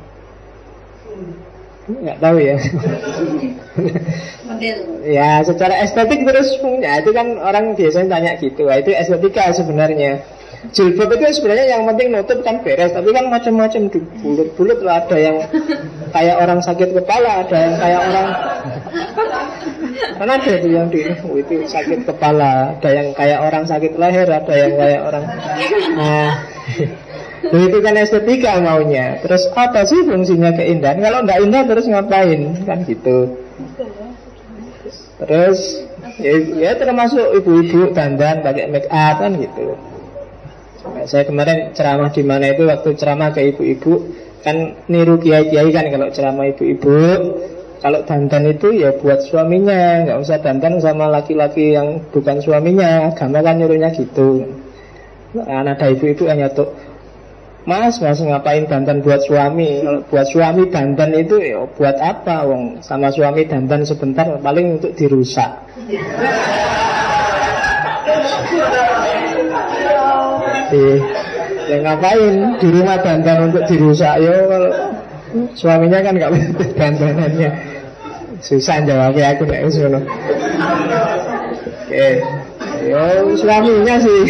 Nggak tahu ya. Ya secara estetik terus punya. Itu kan orang biasanya tanya gitu. Itu estetika sebenarnya. Jilbab itu sebenarnya yang penting nutup kan beres. Tapi kan macam-macam, bulut-bulut lah. Ada yang kayak orang sakit kepala, ada yang kayak orang, kan ada itu yang itu sakit kepala, ada yang kayak orang sakit leher, ada yang kayak orang. Nah itu kan estetika maunya. Terus apa sih fungsinya keindahan? Kalau nggak indah terus ngapain? Kan gitu. Terus Ya termasuk ibu-ibu dandan pakai make up kan gitu. Saya kemarin ceramah di mana itu, waktu ceramah ke ibu-ibu kan niru kiai-kiai kan, kalau ceramah ibu-ibu kalau dandan itu ya buat suaminya, nggak usah dandan sama laki-laki yang bukan suaminya. Agama kan nyuruhnya gitu. Nah, ada ibu-ibu hanya tuh, Mas ngapain dandan buat suami? Kalau buat suami dandan itu ya buat apa? Wong sama suami dandan sebentar paling untuk dirusak. Ya ngapain di rumah dandan untuk dirusak? Ya kalau suaminya kan nggak butuh dandanannya. Susah jawabnya aku nggak usah. Oke, yo suaminya sih.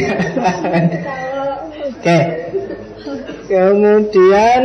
Oke. Kemudian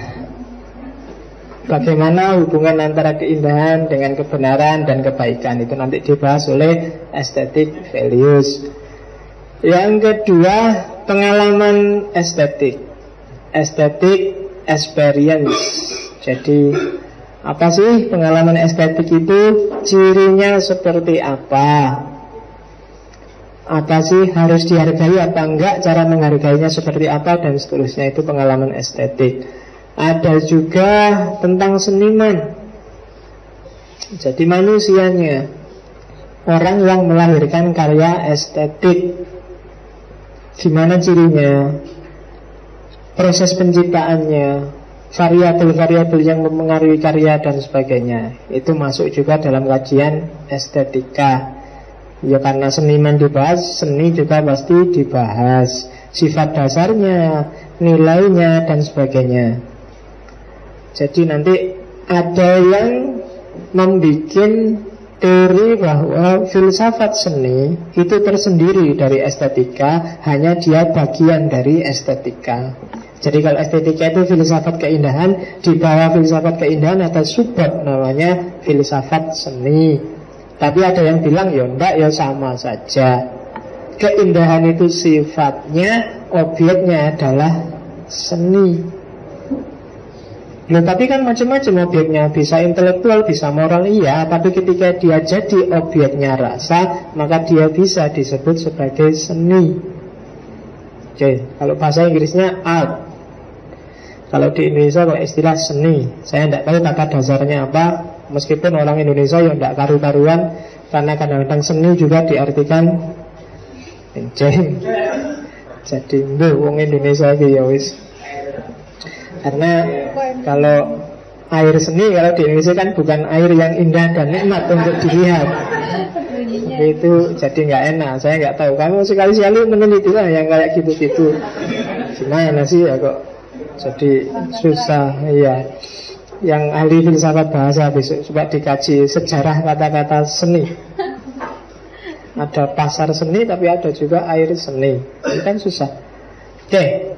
bagaimana hubungan antara keindahan dengan kebenaran dan kebaikan, itu nanti dibahas oleh aesthetic values. Yang kedua, pengalaman estetik, aesthetic experience. Jadi apa sih pengalaman estetik itu? Cirinya seperti apa? Apa sih harus dihargai apa enggak, cara menghargainya seperti apa, dan seterusnya. Itu pengalaman estetik. Ada juga tentang seniman. Jadi manusianya, orang yang melahirkan karya estetik, gimana cirinya, proses penciptaannya, variabel-variabel yang mempengaruhi karya dan sebagainya. Itu masuk juga dalam kajian estetika. Ya karena seniman dibahas, seni juga pasti dibahas. Sifat dasarnya, nilainya, dan sebagainya. Jadi nanti ada yang membuat teori bahwa filsafat seni itu tersendiri dari estetika, hanya dia bagian dari estetika. Jadi kalau estetika itu filsafat keindahan, di bawah filsafat keindahan ada subbab namanya filsafat seni. Tapi ada yang bilang ya enggak, ya sama saja. Keindahan itu sifatnya, objeknya adalah seni. Loh, tapi kan macam-macam objeknya, bisa intelektual, bisa moral, iya. Tapi ketika dia jadi objeknya rasa, maka dia bisa disebut sebagai seni. Oke, kalau bahasa Inggrisnya art. Kalau di Indonesia kalau istilah seni, saya tidak tahu kata dasarnya apa. Meskipun orang Indonesia yang tidak karu-karuan, karena kadang-kadang seni juga diartikan jeng. Jadi wong Indonesia iki ya wis. Karena kalau air seni, kalau di Indonesia kan bukan air yang indah dan nikmat untuk dilihat. Itu jadi nggak enak. Saya nggak tahu. Kamu sekali-sekali meneliti lah yang kayak gitu-gitu. Gimana sih ya kok jadi susah, iya. Yang ahli filsafat bahasa besok coba dikaji sejarah kata-kata seni. Ada pasar seni tapi ada juga air seni. Ini kan susah. Oke.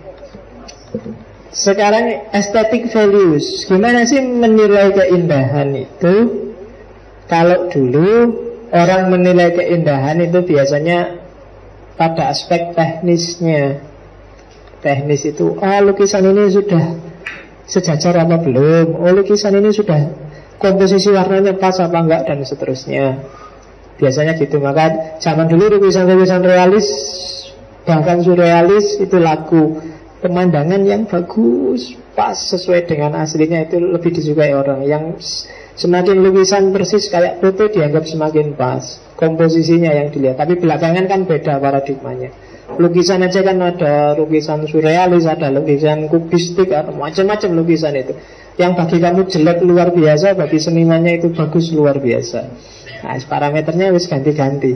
Sekarang aesthetic values. Gimana sih menilai keindahan itu? Kalau dulu orang menilai keindahan itu biasanya pada aspek teknisnya. Teknis itu, lukisan ini sudah sejajar apa belum, lukisan ini sudah komposisi warnanya pas apa enggak, dan seterusnya. Biasanya gitu. Maka zaman dulu lukisan-lukisan realis, bahkan surrealis itu laku. Pemandangan yang bagus, pas, sesuai dengan aslinya, itu lebih disukai orang. Yang semakin lukisan persis kayak foto dianggap semakin pas, komposisinya yang dilihat. Tapi belakangan kan beda paradigmanya. Lukisan aja kan ada lukisan surrealis, ada lukisan kubistik, ada macam-macam lukisan itu. Yang bagi kamu jelek luar biasa, bagi senimannya itu bagus luar biasa. Nah, parameternya wis ganti-ganti.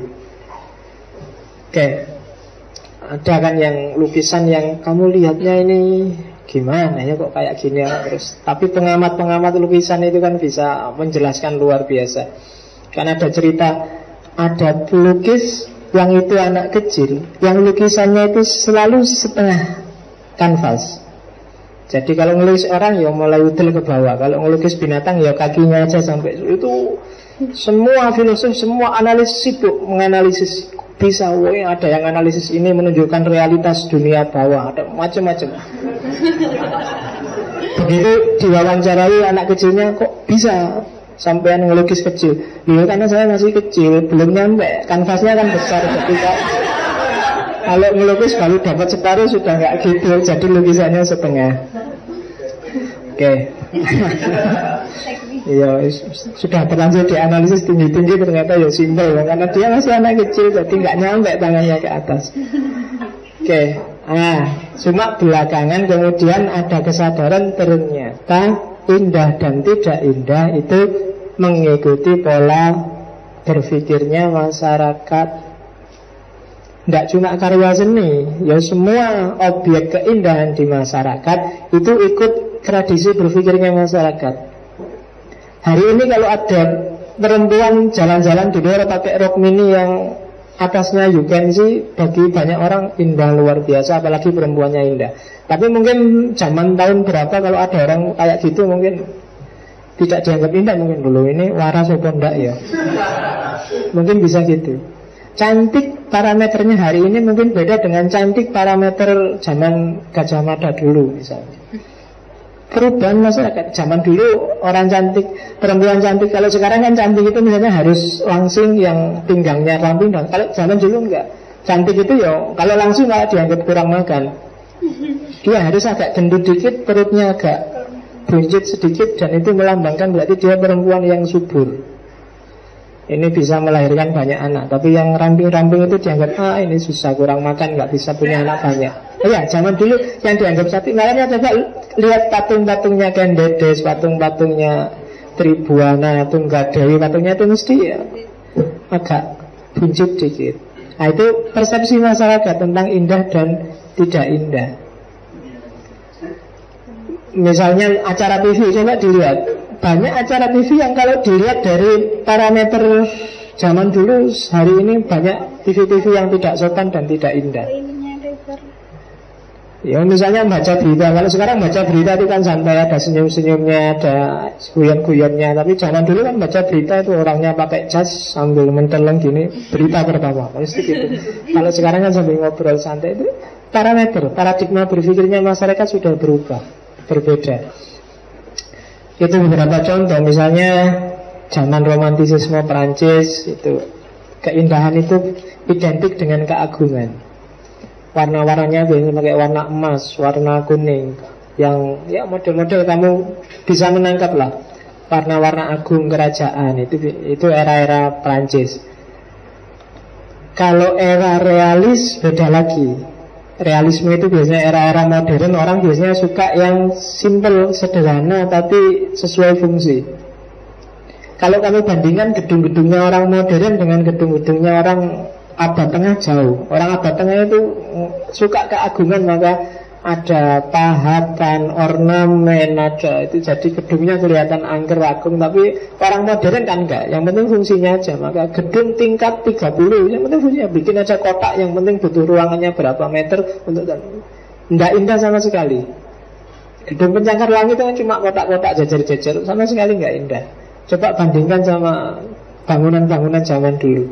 Oke. Ada kan yang lukisan yang kamu lihatnya ini gimana ya kok kayak gini ya, terus. Tapi pengamat-pengamat lukisan itu kan bisa menjelaskan luar biasa. Kan ada cerita, ada pelukis yang itu anak kecil, yang lukisannya itu selalu setengah kanvas. Jadi kalau ngelukis orang ya mulai udel ke bawah, kalau ngelukis binatang ya kakinya aja sampai itu. Semua filosof, semua analis sibuk menganalisis. Bisa, ada yang analisis ini menunjukkan realitas dunia bawah, ada macam-macam. Begitu diwawancarai anak kecilnya, kok bisa sampean ngelukis kecil? Ya karena saya masih kecil, belum nyampe. Kanvasnya kan besar, jadi kalau ngelukis baru dapat separuh sudah nggak gitu, jadi lukisannya setengah. Oke. Iya, sudah terlanjur dianalisis tinggi-tinggi, ternyata ya simpel, karena dia masih anak kecil, jadi nggak nyampe tangannya ke atas. Oke. Cuma belakangan kemudian ada kesadaran ternyata indah dan tidak indah itu mengikuti pola berpikirnya masyarakat. Tidak cuma karya seni, ya semua objek keindahan di masyarakat itu ikut tradisi berpikirnya masyarakat. Hari ini kalau ada perempuan jalan-jalan di luar pakai rok mini yang atasnya you can see, bagi banyak orang indah luar biasa, apalagi perempuannya indah. Tapi mungkin zaman tahun berapa kalau ada orang kayak gitu mungkin tidak dianggap indah, mungkin dulu ini waras atau enggak ya. Mungkin bisa gitu. Cantik parameternya hari ini mungkin beda dengan cantik parameter zaman Gajah Mada dulu misalnya. Perubahan masyarakat. Zaman dulu orang cantik, perempuan cantik. Kalau sekarang kan cantik itu misalnya harus langsing yang pinggangnya ramping. Kalau zaman dulu enggak. Cantik itu ya kalau langsung malah dianggap kurang makan. Dia harus agak gendut dikit, perutnya agak buncit sedikit, dan itu melambangkan berarti dia perempuan yang subur. Ini bisa melahirkan banyak anak. Tapi yang ramping-ramping itu dianggap ini susah, kurang makan, nggak bisa punya anak banyak. Iya, zaman dulu yang dianggap cantik. Makanya coba lihat patung-patungnya Kendedes, patung-patungnya Tribuana, Tunggadewi, patungnya itu mesti ya agak buncit dikit. Nah, itu persepsi masyarakat tentang indah dan tidak indah. Misalnya acara TV, coba dilihat. Banyak acara TV yang kalau dilihat dari parameter zaman dulu, hari ini banyak TV-TV yang tidak sopan dan tidak indah. Ya misalnya baca berita. Kalau sekarang baca berita itu kan santai, ada senyum-senyumnya, ada guyon-guyonnya. Tapi zaman dulu kan baca berita itu orangnya pakai jas sambil menteleng gini, berita pertama pasti gitu. Kalau sekarang kan sambil ngobrol santai. Itu paradigma berpikirnya masyarakat sudah berubah, berbeda. Itu beberapa contoh. Misalnya zaman romantisisme Perancis itu, keindahan itu identik dengan keagungan. Warna-warnanya biasanya pakai warna emas, warna kuning, yang ya model-model kamu bisa menangkap lah. Warna-warna agung kerajaan itu era-era Perancis. Kalau era realis beda lagi. Realisme itu biasanya era-era modern. Orang biasanya suka yang simple, sederhana, tapi sesuai fungsi. Kalau kamu bandingkan gedung-gedungnya orang modern dengan gedung-gedungnya orang abad tengah, jauh. Orang abad tengah itu suka keagungan, maka ada pahatan, ornamen, ada itu jadi gedungnya kelihatan angker agung. Tapi orang modern kan enggak, yang penting fungsinya aja. Maka gedung tingkat 30, yang penting fungsinya, bikin aja kotak, yang penting butuh ruangannya berapa meter untuk enggak indah sama sekali. Gedung pencakar langit itu cuma kotak-kotak jajar-jajar, sama sekali enggak indah. Coba bandingkan sama bangunan-bangunan zaman dulu.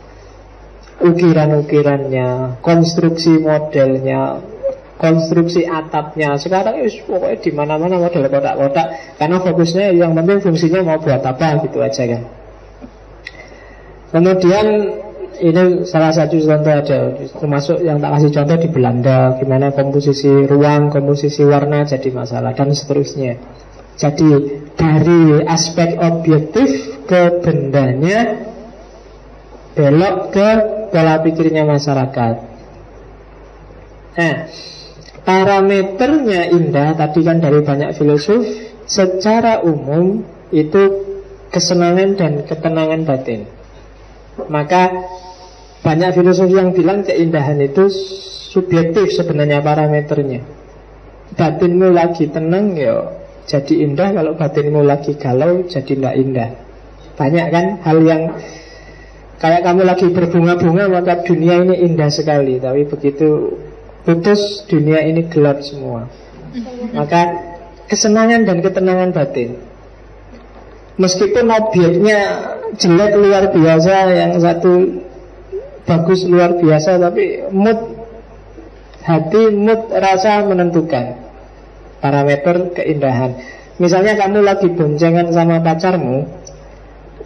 Ukiran-ukirannya, konstruksi modelnya, konstruksi atapnya. Sekarang pokoknya di mana-mana model kotak-kotak, karena fokusnya yang penting fungsinya mau buat apa gitu aja kan. Kemudian ini salah satu contoh ada, termasuk yang tak kasih contoh di Belanda, gimana komposisi ruang, komposisi warna jadi masalah dan seterusnya. Jadi dari aspek objektif ke bendanya belok ke pola pikirnya masyarakat. Nah, parameternya indah tadi kan dari banyak filosof, secara umum itu kesenangan dan ketenangan batin. Maka banyak filosof yang bilang keindahan itu subjektif sebenarnya parameternya. Batinmu lagi tenang ya jadi indah, kalau batinmu lagi galau jadi tidak indah. Banyak kan hal yang kayak kamu lagi berbunga-bunga maka dunia ini indah sekali, tapi begitu putus dunia ini gelap semua. Maka kesenangan dan ketenangan batin, meskipun objeknya jelek luar biasa, yang satu bagus luar biasa, tapi mood hati, mood rasa menentukan parameter keindahan. Misalnya kamu lagi boncengan sama pacarmu,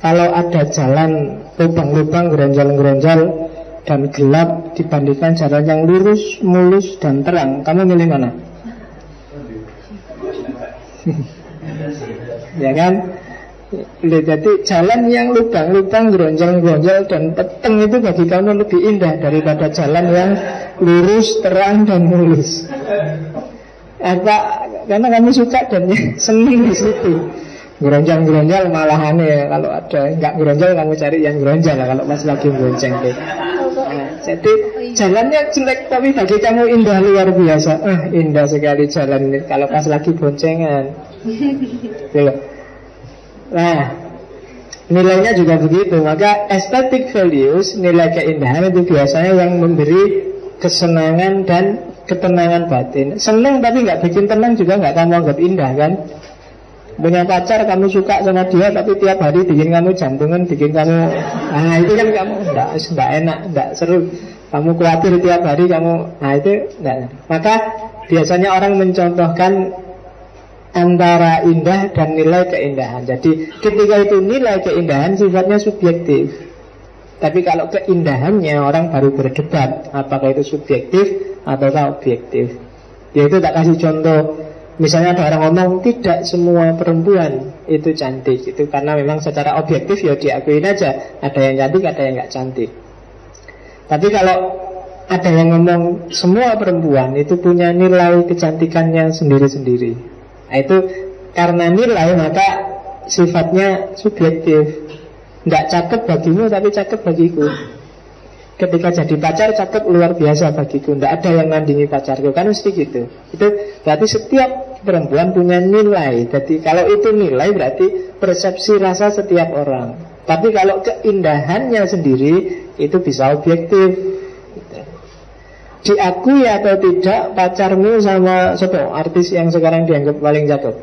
kalau ada jalan lubang-lubang, geronjal-geronjal dan gelap dibandingkan jalan yang lurus, mulus dan terang, kamu milih mana? Ya kan? Jadi jalan yang lubang-lubang, geronjal-geronjal dan peteng itu bagi kamu lebih indah daripada jalan yang lurus, terang dan mulus. Apa? Karena kamu suka dan senang di situ. Geronjal-geronjal malahan ya, kalau ada nggak geronjal kamu cari yang geronjal lah kalau pas lagi bonceng deh. Nah, jadi jalannya jelek tapi bagi kamu indah luar biasa. Indah sekali jalan ini kalau pas lagi boncengan. Nah, nilainya juga begitu. Maka aesthetic values, nilai keindahan itu biasanya yang memberi kesenangan dan ketenangan batin. Senang tapi nggak bikin tenang juga nggak kamu anggap indah kan? Punya pacar kamu suka sama dia tapi tiap hari bikin kamu jantungan, bikin kamu, nah itu kan kamu nggak enak, nggak seru. Kamu khawatir tiap hari kamu, nah itu enggak. Maka biasanya orang mencontohkan antara indah dan nilai keindahan. Jadi ketika itu nilai keindahan sifatnya subjektif. Tapi kalau keindahannya orang baru berdebat apakah itu subjektif ataukah objektif. Yaitu tak kasih contoh. Misalnya ada orang ngomong tidak semua perempuan itu cantik. Itu karena memang secara objektif ya diakuin aja. Ada yang cantik, ada yang nggak cantik. Tapi kalau ada yang ngomong semua perempuan itu punya nilai kecantikannya sendiri-sendiri. Nah, itu karena nilai maka sifatnya subjektif. Nggak cakep bagimu tapi cakep bagiku. Ketika jadi pacar cakep luar biasa bagiku, nggak ada yang nandingi pacarku, kan mesti gitu. Itu berarti setiap perempuan punya nilai. Jadi kalau itu nilai berarti persepsi rasa setiap orang. Tapi kalau keindahannya sendiri itu bisa objektif. Diakui atau tidak pacarmu sama siapa artis yang sekarang dianggap paling cakep?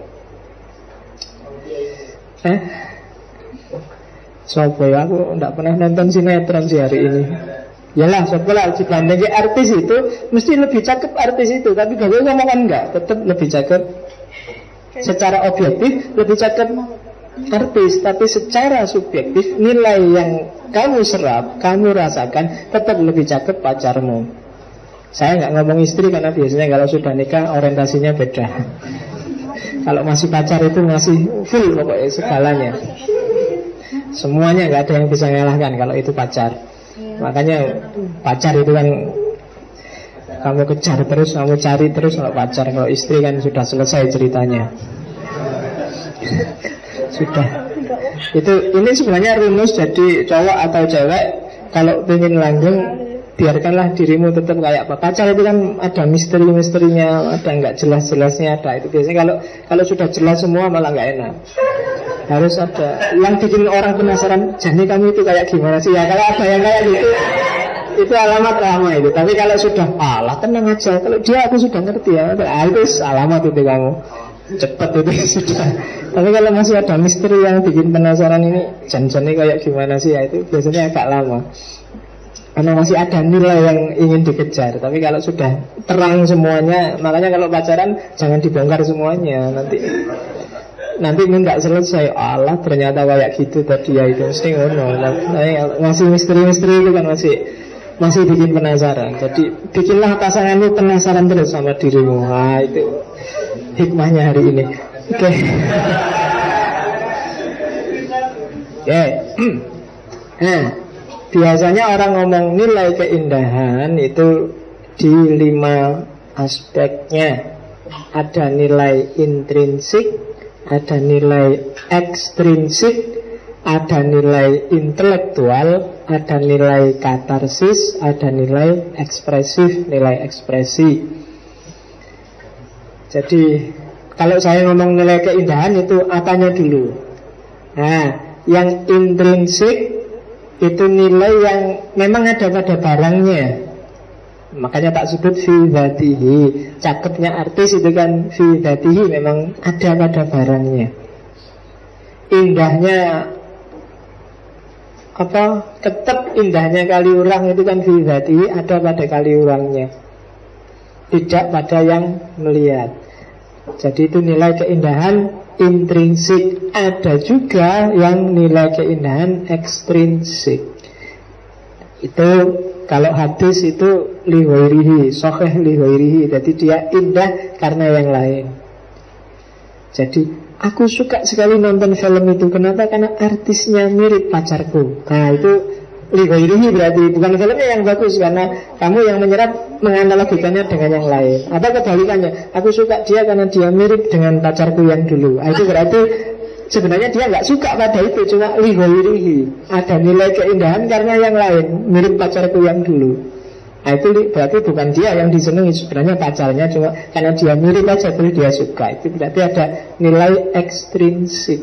Sopo ya, aku tidak pernah nonton sinetron sih hari ini. Yalah, sopo lah dibandingin artis itu mesti lebih cakep artis itu. Tapi kalau kamu kan enggak, tetap lebih cakep. Secara objektif lebih cakep artis. Tapi secara subjektif nilai yang kamu serap, kamu rasakan tetap lebih cakep pacarmu. Saya nggak ngomong istri karena biasanya kalau sudah nikah orientasinya beda. Kalau masih pacar itu masih full pokoknya segalanya. Semuanya nggak ada yang bisa ngalahkan kalau itu pacar. Makanya pacar itu kan kamu kejar terus, kamu cari terus kalau pacar. Kalau istri kan sudah selesai ceritanya. Sudah. Ini sebenarnya rumus jadi cowok atau cewek kalau pengen langgeng biarkanlah dirimu tetap kayak apa. Pacar itu kan ada misteri-misterinya, ada nggak jelas-jelasnya ada. Itu biasanya kalau sudah jelas semua malah nggak enak. Harus ada yang bikin orang penasaran, jadi kamu itu kayak gimana sih ya. Kalau ada yang kayak gitu itu alamat lama itu. Tapi kalau sudah alah tenang aja, kalau dia aku sudah ngerti ya, itu alamat itu kamu cepat itu sudah. Tapi kalau masih ada misteri yang bikin penasaran ini janji kayak gimana sih ya, itu biasanya agak lama. Karena masih ada nilai yang ingin dikejar. Tapi kalau sudah terang semuanya, makanya kalau pacaran jangan dibongkar semuanya. Nanti ini nggak selesai. Allah ternyata kayak gitu tadi ya, itu mesti ngono. Masih misteri-misteri itu kan masih bikin penasaran. Jadi bikinlah pasanganmu penasaran terus sama dirimu. Nah, itu hikmahnya hari ini. Oke. Nah, biasanya orang ngomong nilai keindahan itu di 5 aspeknya. Ada nilai intrinsik, ada nilai ekstrinsik, ada nilai intelektual, ada nilai katarsis, ada nilai ekspresif, nilai ekspresi. Jadi kalau saya ngomong nilai keindahan itu apanya dulu? Nah, yang intrinsik itu nilai yang memang ada pada barangnya. Makanya tak sebut fi dzatihi. Cakepnya artis itu kan fi dzatihi, memang ada pada barangnya. Indahnya apa? Tetap indahnya kaliurang itu kan fi dzatihi, ada pada kaliurangnya. Tidak pada yang melihat. Jadi itu nilai keindahan intrinsik. Ada juga yang nilai keindahan ekstrinsik. Itu kalau hadis itu liwairihi, sahih liwairihi. Jadi dia indah karena yang lain. Jadi aku suka sekali nonton film itu. Kenapa? Karena artisnya mirip pacarku. Nah itu liwairihi, berarti bukan filmnya yang bagus, karena kamu yang menyerap menganalogikannya dengan yang lain. Atau kebalikannya, aku suka dia karena dia mirip dengan pacarku yang dulu. Nah, itu berarti sebenarnya dia nggak suka pada itu, cuma liwairihi, ada nilai keindahan karena yang lain, mirip pacarku yang dulu. Nah itu berarti bukan dia yang disenangi, sebenarnya pacarnya, cuma karena dia mirip aja terus dia suka. Itu berarti ada nilai ekstrinsik.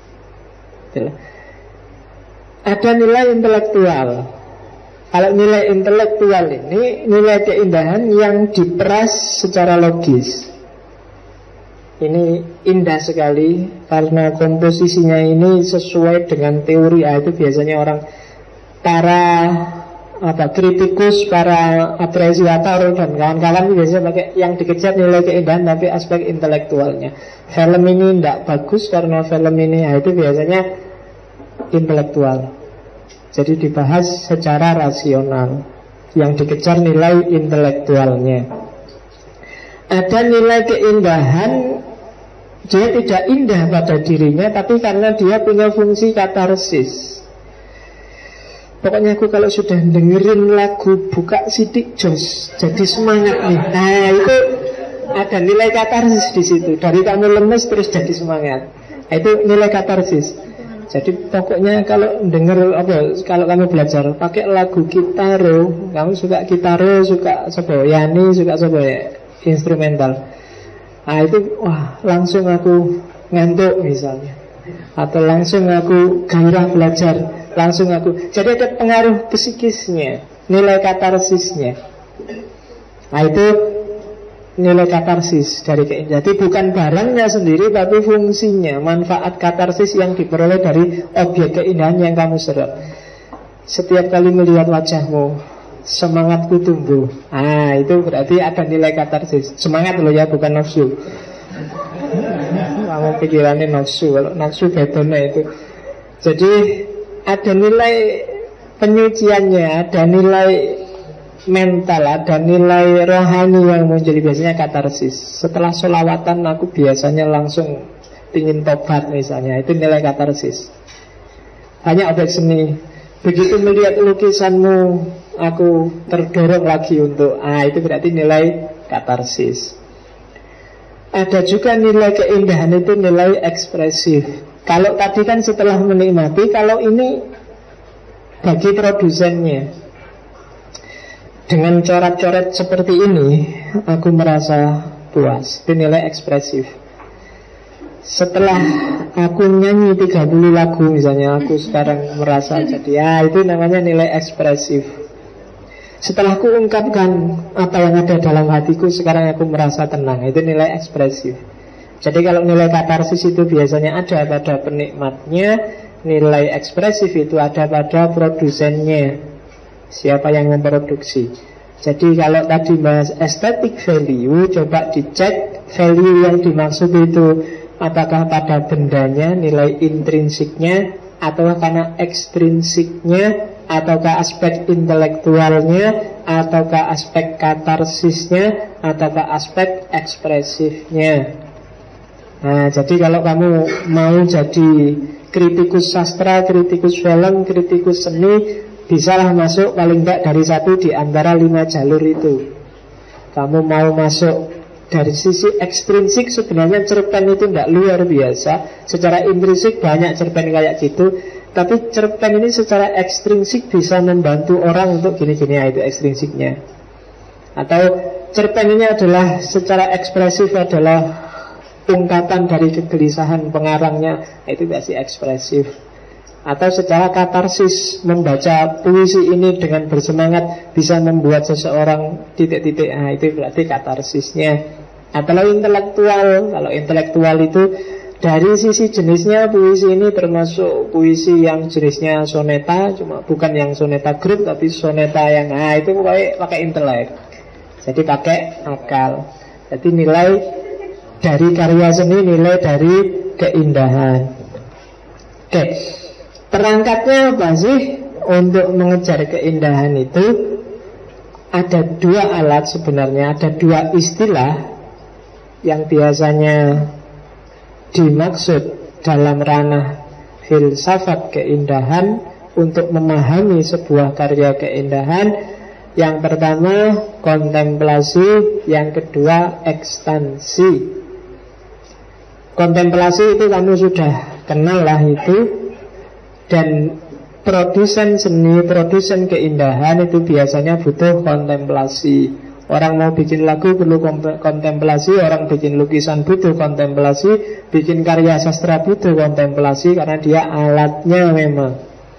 Ada nilai intelektual. Kalau nilai intelektual ini nilai keindahan yang diperas secara logis. Ini indah sekali karena komposisinya ini sesuai dengan teori. Itu biasanya orang para kritikus, para apresiator dan kawan-kawan biasanya pakai yang dikejar nilai keindahan tapi aspek intelektualnya. Film ini tidak bagus karena film ini, itu biasanya intelektual. Jadi dibahas secara rasional. Yang dikejar nilai intelektualnya. Ada nilai keindahan, dia tidak indah pada dirinya, tapi karena dia punya fungsi katarsis. Pokoknya aku kalau sudah dengerin lagu Buka Sidik Jos, jadi semangat nih. Nah itu ada nilai katarsis di situ. Dari kamu lemes terus jadi semangat. Nah, itu nilai katarsis. Jadi pokoknya kalau denger kalau kamu belajar pakai lagu Kitaro, kamu suka Kitaro, suka Seboyani, suka instrumental. Nah itu langsung aku ngantuk misalnya. Atau langsung aku gairah belajar, langsung aku. Jadi ada pengaruh psikisnya, nilai katarsisnya. Nah itu nilai katarsis dari keindahan. Jadi bukan barangnya sendiri, tapi fungsinya, manfaat katarsis yang diperoleh dari objek keindahan yang kamu serap. Setiap kali melihat wajahmu, semangatku tumbuh. Itu berarti ada nilai katarsis. Semangat loh ya, bukan nafsu. Kamu pikirannya nafsu. Kalau nafsu bedanya itu. Jadi ada nilai penyuciannya, ada nilai mental, ada nilai rohani yang muncul, biasanya katarsis. Setelah sholawatan aku biasanya langsung ingin tobat misalnya, itu nilai katarsis. Hanya objek seni, begitu melihat lukisanmu aku terdorong lagi untuk itu berarti nilai katarsis. Ada juga nilai keindahan, itu nilai ekspresif. Kalau tadi kan setelah menikmati, kalau ini bagi produsennya, dengan coret-coret seperti ini aku merasa puas. Itu nilai ekspresif. Setelah aku nyanyi 30 lagu misalnya, aku sekarang merasa jadi itu namanya nilai ekspresif. Setelah aku ungkapkan apa yang ada dalam hatiku, sekarang aku merasa tenang. Itu nilai ekspresif. Jadi kalau nilai katarsis itu biasanya ada pada penikmatnya, nilai ekspresif itu ada pada produsennya, siapa yang memproduksi. Jadi kalau tadi bahas aesthetic value, coba dicek value yang dimaksud itu apakah pada bendanya, nilai intrinsiknya, atau karena ekstrinsiknya, ataukah aspek intelektualnya, ataukah aspek katarsisnya, ataukah aspek ekspresifnya. Nah, jadi kalau kamu mau jadi kritikus sastra, kritikus film, kritikus seni, bisalah masuk paling tidak dari satu di antara 5 jalur itu. Kamu mau masuk dari sisi ekstrinsik, sebenarnya cerpen itu tidak luar biasa. Secara intrinsik banyak cerpen kayak gitu, tapi cerpen ini secara ekstrinsik bisa membantu orang untuk gini-gini, itu ekstrinsiknya. Atau cerpen ini adalah secara ekspresif adalah ungkapan dari kegelisahan pengarangnya, itu berarti ekspresif. Atau secara katarsis, membaca puisi ini dengan bersemangat bisa membuat seseorang titik-titik, itu berarti katarsisnya. Atau kalau intelektual itu dari sisi jenisnya, puisi ini termasuk puisi yang jenisnya soneta, cuma bukan yang soneta grup, tapi soneta yang itu pakai intelek. Jadi pakai akal. Jadi nilai dari karya seni, nilai dari keindahan. Oke, perangkatnya apa sih untuk mengejar keindahan itu? Ada dua alat sebenarnya, ada dua istilah yang biasanya dimaksud dalam ranah filsafat keindahan untuk memahami sebuah karya keindahan. Yang pertama kontemplasi, yang kedua ekstansi. Kontemplasi itu kamu sudah kenal lah itu. Dan produsen seni, produsen keindahan itu biasanya butuh kontemplasi. Orang mau bikin lagu perlu kontemplasi, orang bikin lukisan butuh kontemplasi, bikin karya sastra butuh kontemplasi, karena dia alatnya memang.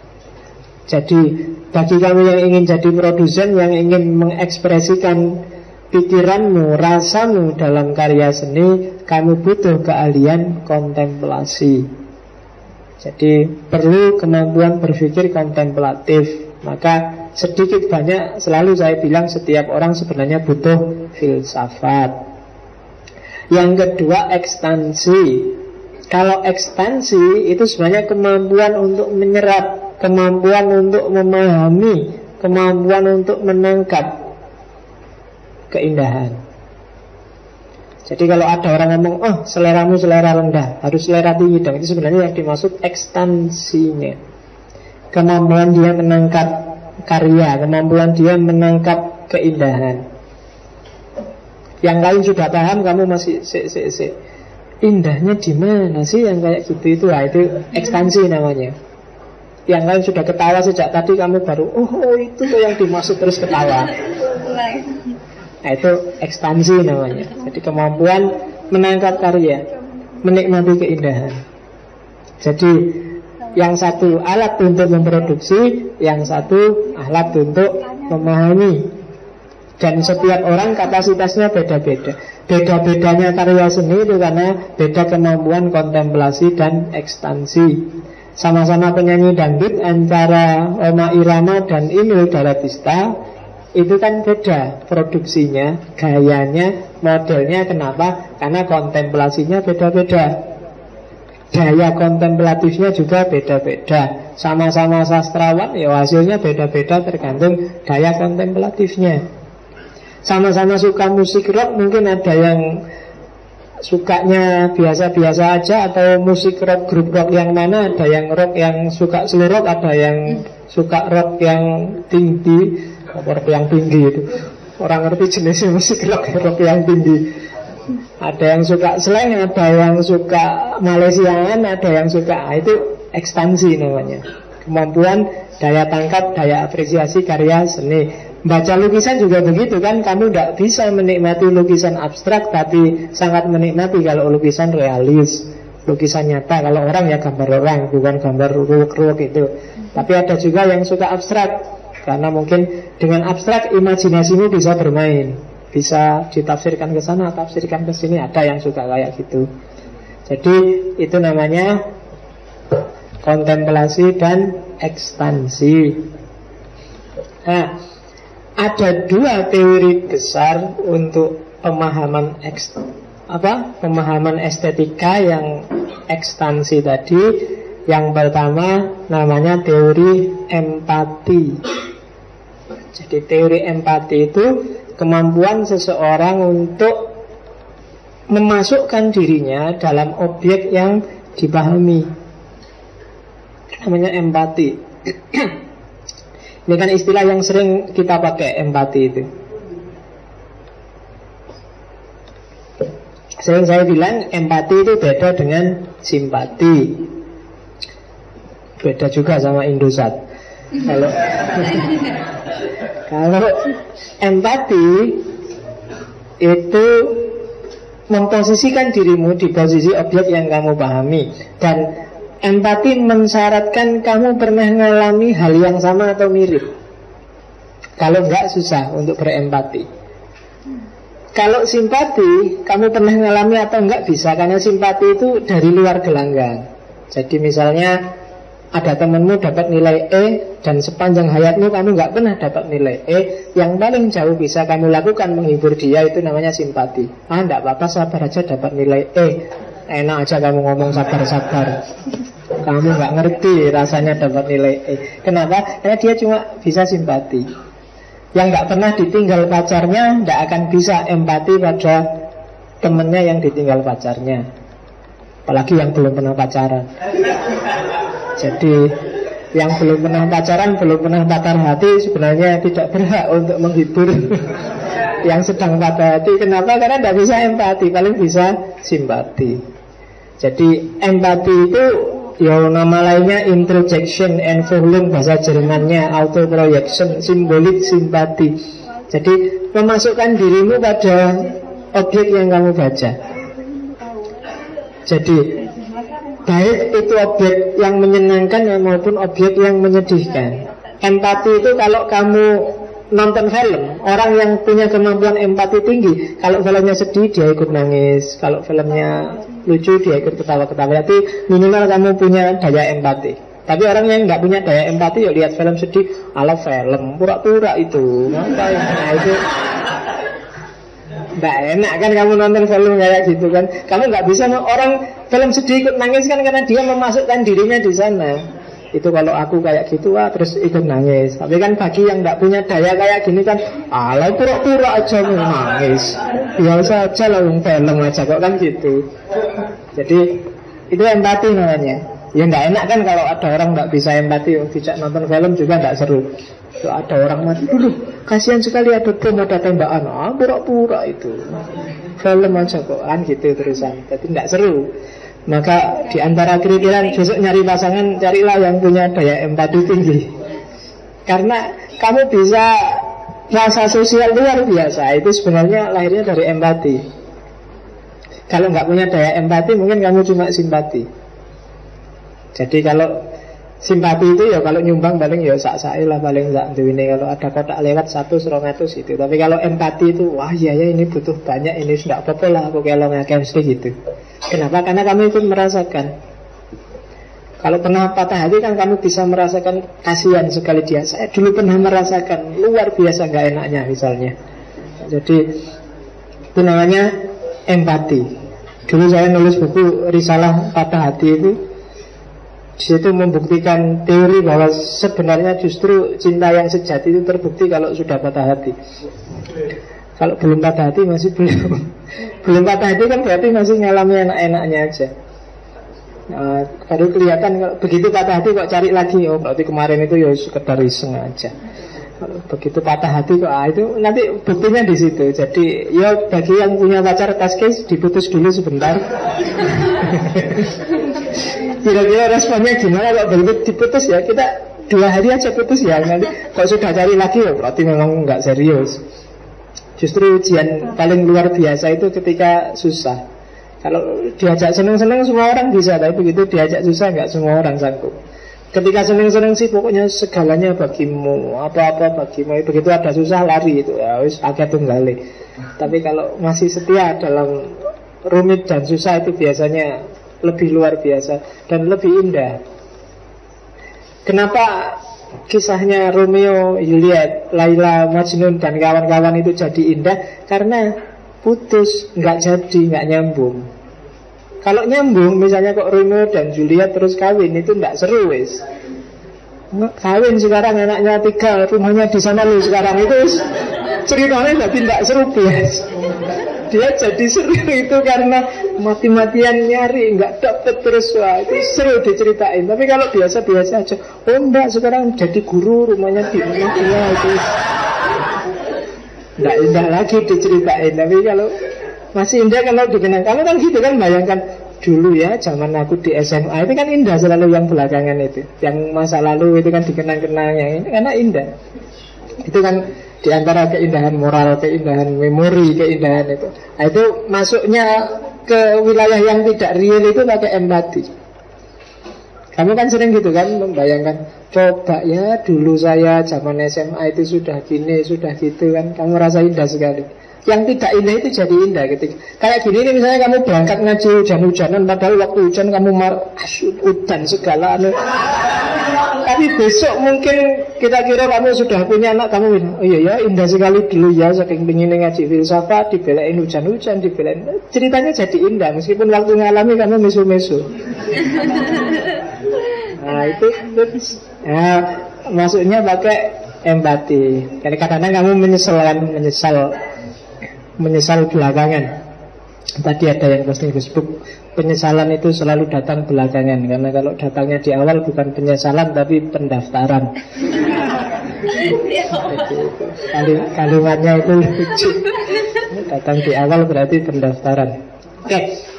Jadi bagi kamu yang ingin jadi produsen, yang ingin mengekspresikan pikiranmu, rasamu dalam karya seni, kamu butuh keahlian kontemplasi. Jadi perlu kemampuan berpikir kontemplatif. Maka sedikit banyak selalu saya bilang setiap orang sebenarnya butuh filsafat. Yang kedua ekstansi. Kalau ekstansi itu sebenarnya kemampuan untuk menyerap, kemampuan untuk memahami, kemampuan untuk menangkap keindahan. Jadi kalau ada orang ngomong, oh seleramu selera rendah, harus selera tinggi dong, itu sebenarnya yang dimaksud ekstansinya. Kemampuan dia menangkap karya, kemampuan dia menangkap keindahan. Yang lain sudah paham, kamu masih indahnya di mana sih yang kayak gitu itu? Nah, itu ekstansi namanya. Yang lain sudah ketawa sejak tadi, kamu baru oh itu yang dimaksud, terus ketawa. Nah, itu ekstansi namanya. Jadi kemampuan menangkap karya, menikmati keindahan. Jadi yang satu alat untuk memproduksi, yang satu alat untuk memahami. Dan setiap orang kapasitasnya beda-beda. Beda-bedanya karya seni itu karena beda kemampuan kontemplasi dan ekstansi. Sama-sama penyanyi dangdut antara Rhoma Irama dan Inul Daratista, itu kan beda produksinya, gayanya, modelnya. Kenapa? Karena kontemplasinya beda-beda, daya kontemplatifnya juga beda-beda. Sama-sama sastrawan, ya hasilnya beda-beda tergantung daya kontemplatifnya. Sama-sama suka musik rock, mungkin ada yang sukanya biasa-biasa aja, atau musik rock, grup rock yang mana, ada yang rock yang suka slow rock, ada yang suka rock yang tinggi. Rock yang tinggi itu, orang ngerti jenisnya musik rock yang tinggi. Ada yang suka slang, ada yang suka Malaysiaan, ada yang suka, itu ekstansi namanya. Kemampuan daya tangkap, daya apresiasi karya seni. Baca lukisan juga begitu kan. Kamu tidak bisa menikmati lukisan abstrak, tapi sangat menikmati kalau lukisan realis, lukisan nyata. Kalau orang ya gambar orang, bukan gambar ruwek-ruwek itu. Tapi ada juga yang suka abstrak, karena mungkin dengan abstrak imajinasimu bisa bermain, bisa ditafsirkan ke sana, tafsirkan ke sini. Ada yang suka kayak gitu. Jadi itu namanya kontemplasi dan ekstansi. Nah, ada dua teori besar untuk pemahaman pemahaman estetika yang ekstansi tadi. Yang pertama namanya teori empati. Jadi teori empati itu kemampuan seseorang untuk memasukkan dirinya dalam objek yang dipahami. Namanya empati. Ini kan istilah yang sering kita pakai, empati itu. Sering saya bilang empati itu beda dengan simpati. Beda juga sama Indosat. Kalau empati itu memposisikan dirimu di posisi objek yang kamu pahami. Dan empati mensyaratkan kamu pernah mengalami hal yang sama atau mirip. Kalau enggak, susah untuk berempati. Kalau simpati, kamu pernah mengalami atau enggak bisa, karena simpati itu dari luar gelanggang. Jadi misalnya ada temanmu dapat nilai E, dan sepanjang hayatmu kamu nggak pernah dapat nilai E. Yang paling jauh bisa kamu lakukan menghibur dia, itu namanya simpati. Enggak apa-apa, sabar aja dapat nilai E. Enak aja kamu ngomong sabar-sabar. Kamu nggak ngerti rasanya dapat nilai E. Kenapa? Karena dia cuma bisa simpati. Yang nggak pernah ditinggal pacarnya nggak akan bisa empati pada temennya yang ditinggal pacarnya. Apalagi yang belum pernah pacaran. Jadi yang belum pernah pacaran, belum pernah patah hati, sebenarnya tidak berhak untuk menghibur yang sedang patah hati. Kenapa? Karena tidak bisa empati, paling bisa simpati. Jadi empati itu ya nama lainnya introjection and volume, bahasa Jermannya auto projection, simbolik simpati. Jadi memasukkan dirimu pada objek yang kamu baca. Jadi baik itu objek yang menyenangkan maupun objek yang menyedihkan. Empati itu kalau kamu nonton film, orang yang punya kemampuan empati tinggi, kalau filmnya sedih dia ikut nangis, kalau filmnya lucu dia ikut ketawa-ketawa. Berarti minimal kamu punya daya empati. Tapi orang yang nggak punya daya empati, yuk lihat film sedih, ala film pura-pura itu, ngapain? Nah itu nggak enak kan kamu nonton film kayak gitu kan. Kamu nggak bisa orang film sedih ikut nangis kan, karena dia memasukkan dirinya di sana. Itu kalau aku kayak gitu, terus ikut nangis. Tapi kan bagi yang nggak punya daya kayak gini kan, ala pura-pura aja mau nangis, biasa aja lah film aja kok kan gitu. Jadi itu empati namanya. Ya nggak enak kan kalau ada orang nggak bisa empati, tidak nonton film juga nggak seru. Kalau ada orang mati dulu, kasihan sekali ada bom, ada tembakan, pura-pura itu film aja kok kan gitu terusan. Jadi nggak seru. Maka di antara kriteria besok nyari pasangan, carilah yang punya daya empati tinggi. Karena kamu bisa rasa sosial luar biasa. Itu sebenarnya lahirnya dari empati. Kalau nggak punya daya empati, mungkin kamu cuma simpati. Jadi kalau simpati itu ya kalau nyumbang paling ya sak-sae lah, paling sak duwine. Kalau ada kotak lewat 100-200 itu. Tapi kalau empati itu, wah iya ya ini butuh banyak, ini sudah apa-apa lah aku kelong akeh gitu. Kenapa? Karena kamu ikut merasakan. Kalau pernah patah hati kan kamu bisa merasakan kasihan sekali dia. Saya dulu pernah merasakan luar biasa nggak enaknya misalnya. Jadi itu namanya empati. Dulu saya nulis buku Risalah Patah Hati itu. Di situ membuktikan teori bahwa sebenarnya justru cinta yang sejati itu terbukti kalau sudah patah hati. Kalau belum patah hati masih belum patah hati kan berarti masih ngalami enak-enaknya aja. Baru kelihatan kalau begitu patah hati kok cari lagi, oh berarti kemarin itu ya sekedar iseng aja. Kalau begitu patah hati kok itu nanti buktinya di situ. Jadi ya bagi yang punya pacar test case diputus dulu sebentar. Kira-kira responnya gimana kalau begitu diputus ya, kita 2 hari aja putus ya. Nanti kalau sudah cari lagi ya berarti memang nggak serius. Justru ujian paling luar biasa itu ketika susah. Kalau diajak seneng-seneng semua orang bisa, tapi begitu diajak susah nggak semua orang sanggup. Ketika seneng-seneng sih pokoknya segalanya bagimu, apa-apa bagimu. Begitu ada susah lari itu ya wis akeh tunggale. Tapi kalau masih setia dalam rumit dan susah itu biasanya lebih luar biasa dan lebih indah. Kenapa kisahnya Romeo, Juliet, Laila, Majnun dan kawan-kawan itu jadi indah? Karena putus, nggak jadi, nggak nyambung. Kalau nyambung, misalnya kok Romeo dan Juliet terus kawin, itu nggak seru wis. Kawin sekarang anaknya 3, rumahnya di sana lu sekarang itu ceritanya jadi nggak seru bias. Dia jadi seru itu karena mati-matian nyari, nggak dapet terus, wah itu seru diceritain. Tapi kalau biasa-biasa aja, oh enggak sekarang jadi guru, rumahnya di mana dia itu nggak indah lagi diceritain. Tapi kalau masih indah kalau dikenang. Kamu kan gitu kan, bayangkan dulu ya zaman aku di SMA itu kan indah selalu yang belakangan itu. Yang masa lalu itu kan dikenang-kenang, yang ini karena indah. Itu kan diantara keindahan moral, keindahan memori, keindahan itu. Nah, itu masuknya ke wilayah yang tidak real itu pakai empati. Kamu kan sering gitu kan, membayangkan, coba ya dulu saya zaman SMA itu sudah gini, sudah gitu kan. Kamu rasa indah sekali. Yang tidak indah itu jadi indah ketika kayak gini nih, misalnya kamu berangkat ngaji hujan-hujanan, padahal waktu hujan kamu udan segala Tapi besok mungkin kita kira kamu sudah punya anak, kamu bilang, oh iya ya indah sekali dulu ya, saking pengen ngaji filsafat, dibelain hujan-hujan, dibelain, ceritanya jadi indah meskipun waktu ngalami kamu mesu-mesu. Nah itu nah, maksudnya pakai empati. Kadang-kadang kamu menyesal belakangan. Tadi ada yang posting Facebook, penyesalan itu selalu datang belakangan. Karena kalau datangnya di awal bukan penyesalan tapi pendaftaran. Jadi kalimatnya itu lucu. Datang di awal berarti pendaftaran. Oke.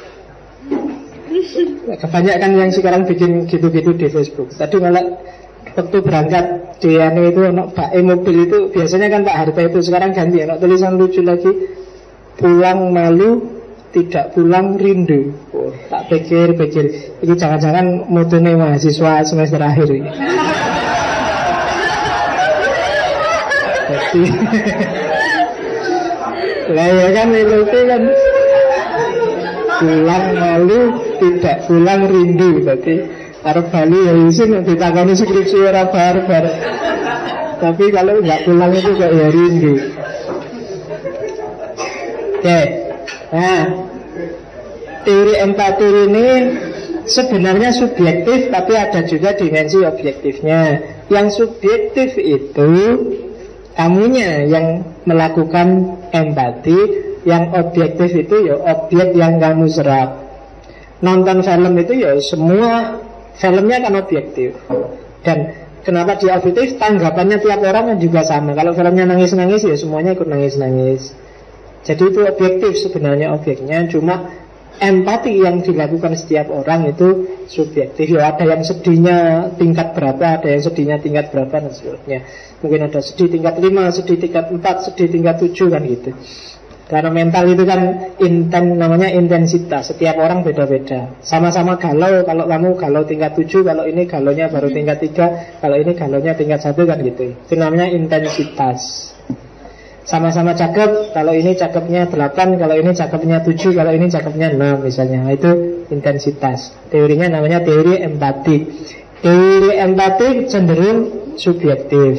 Kebanyakan yang sekarang bikin gitu-gitu di Facebook. Tadi malah waktu berangkat di anu itu Pak mobil itu biasanya kan Pak Harta itu, sekarang ganti tulisan lucu lagi, pulang malu tidak pulang rindu. Oh, tak pikir ini jangan-jangan mutune mahasiswa semester akhir ini. Jadi lah ya kan itu kan pulang malu tidak pulang rindu. Berarti arep bali ya isin ditakoni skripsi ora bar-bar. Tapi kalau nggak pulang itu kok ya rindu. Oke. Nah, teori empati ini sebenarnya subjektif, tapi ada juga dimensi objektifnya. Yang subjektif itu kamunya yang melakukan empati, yang objektif itu ya objek yang kamu serap. Nonton film itu ya semua filmnya kan objektif. Dan kenapa dia objektif? Tanggapannya tiap orang juga sama. Kalau filmnya nangis-nangis ya semuanya ikut nangis-nangis. Jadi itu objektif sebenarnya objeknya, cuma empati yang dilakukan setiap orang itu subjektif. Ya ada yang sedihnya tingkat berapa, ada yang sedihnya tingkat berapa dan seterusnya. Mungkin ada sedih tingkat 5, sedih tingkat 4, sedih tingkat 7 kan gitu. Karena mental itu kan namanya intensitas. Setiap orang beda-beda. Sama-sama galau, kalau kamu galau tingkat 7, kalau ini galonya baru tingkat 3, kalau ini galonya tingkat 1 kan gitu. Itu namanya intensitas. Sama-sama cakep, kalau ini cakepnya 8, kalau ini cakepnya 7, kalau ini cakepnya 6 misalnya. Itu intensitas. Teorinya namanya teori empati. Teori empati cenderung subjektif.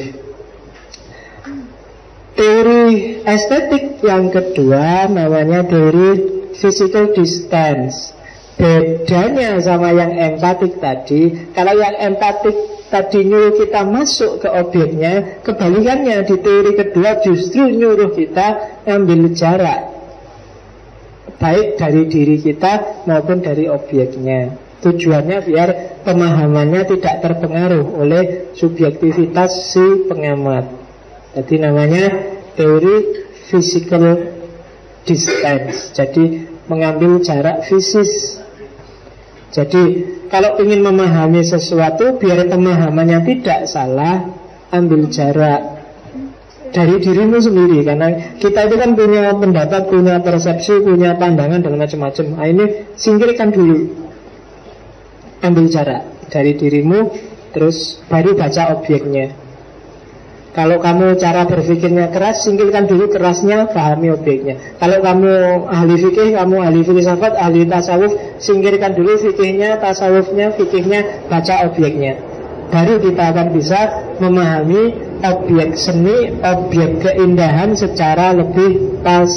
Teori estetik yang kedua namanya teori physical distance. Bedanya sama yang empatik tadi, kalau yang empatik tadi nyuruh kita masuk ke objeknya, kebalikannya di teori kedua justru nyuruh kita ambil jarak, baik dari diri kita maupun dari objeknya. Tujuannya biar pemahamannya tidak terpengaruh oleh subjektivitas si pengamat. Jadi namanya teori physical distance. Jadi mengambil jarak fisis. Jadi kalau ingin memahami sesuatu biar pemahamannya tidak salah, ambil jarak dari dirimu sendiri. Karena kita itu kan punya pendapat, punya persepsi, punya pandangan dan macam-macam. Nah, ini singkirkan dulu, ambil jarak dari dirimu, terus baru baca objeknya. Kalau kamu cara berpikirnya keras, singkirkan dulu kerasnya, pahami objeknya. Kalau kamu ahli fikih, kamu ahli filsafat, ahli tasawuf, singkirkan dulu fikihnya, tasawufnya, fikihnya, baca objeknya. Baru kita akan bisa memahami objek seni, objek keindahan secara lebih pas.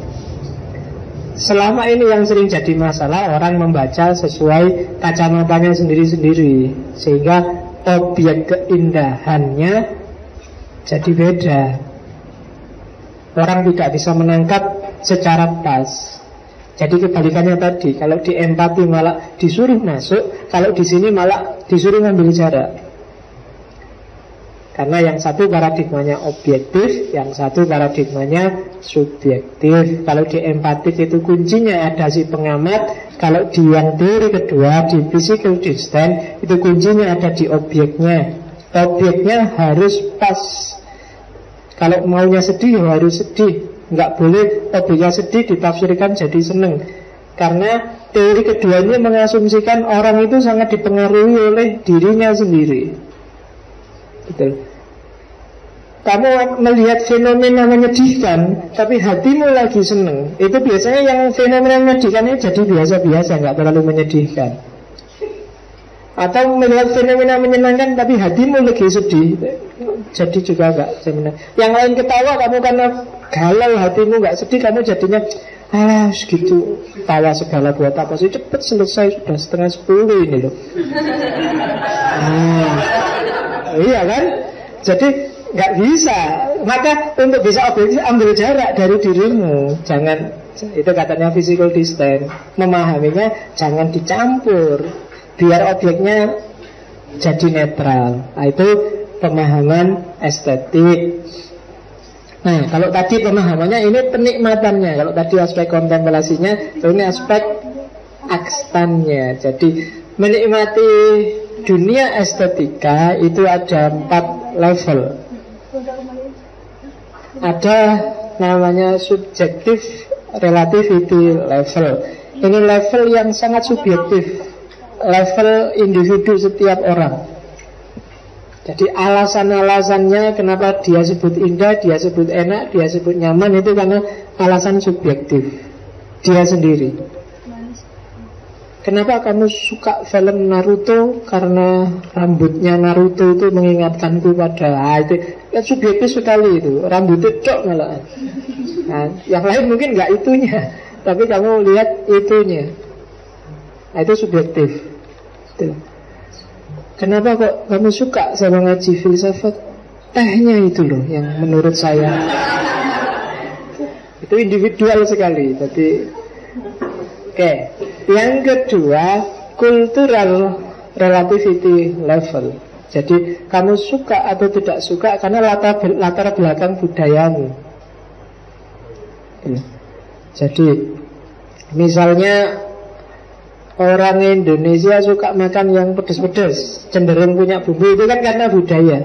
Selama ini yang sering jadi masalah, orang membaca sesuai kacamatanya sendiri-sendiri, sehingga objek keindahannya jadi beda. Orang tidak bisa menangkap secara pas. Jadi kebalikannya tadi, kalau di empati malah disuruh masuk, kalau di sini malah disuruh ngambil jarak. Karena yang satu paradigmanya objektif, yang satu paradigmanya subjektif. Kalau di empatik itu kuncinya ada si pengamat. Kalau di yang teori kedua, di physical distance, itu kuncinya ada di objeknya. Objeknya harus pas. Kalau maunya sedih ya harus sedih. Nggak boleh objeknya sedih ditafsirkan jadi seneng. Karena teori keduanya mengasumsikan orang itu sangat dipengaruhi oleh dirinya sendiri. Betul. Kamu melihat fenomena menyedihkan, tapi hatimu lagi seneng, itu biasanya yang fenomena menyedihkannya jadi biasa-biasa, nggak terlalu menyedihkan. Atau melihat fenomena menyenangkan tapi hatimu lagi sedih, jadi juga enggak menyenangkan. Yang lain ketawa, kamu karena galau hatimu enggak sedih, kamu jadinya alah gitu, tawa segala buat apa sih, cepet selesai, sudah 9:30 ini loh. Iya kan? Jadi nggak bisa. Maka untuk bisa objektif, ambil jarak dari dirimu. Jangan, itu katanya physical distance. Memahaminya jangan dicampur, biar objeknya jadi netral. Nah, itu pemahaman estetik. Nah, kalau tadi pemahamannya, ini penikmatannya. Kalau tadi aspek kontemplasinya, ini aspek akstannya. Jadi menikmati dunia estetika itu ada 4 level. Ada namanya subjektif relativity level. Ini level yang sangat subjektif, level individu setiap orang. Jadi alasan-alasannya kenapa dia sebut indah, dia sebut enak, dia sebut nyaman, itu karena alasan subjektif dia sendiri. Kenapa kamu suka film Naruto? Karena rambutnya Naruto itu mengingatkanku pada itu ya, subjektif sekali itu. Rambutnya cok malah. Nah, yang lain mungkin nggak itunya, tapi kamu lihat itunya. Nah, itu subjektif. Itu. Kenapa kok kamu suka sama ngaji filsafat? Tehnya itu loh yang menurut saya itu individual sekali. Jadi oke. Yang kedua, cultural relativity level. Jadi kamu suka atau tidak suka karena latar belakang budayamu. Jadi misalnya orang Indonesia suka makan yang pedas-pedas, cenderung punya bumbu, itu kan karena budaya.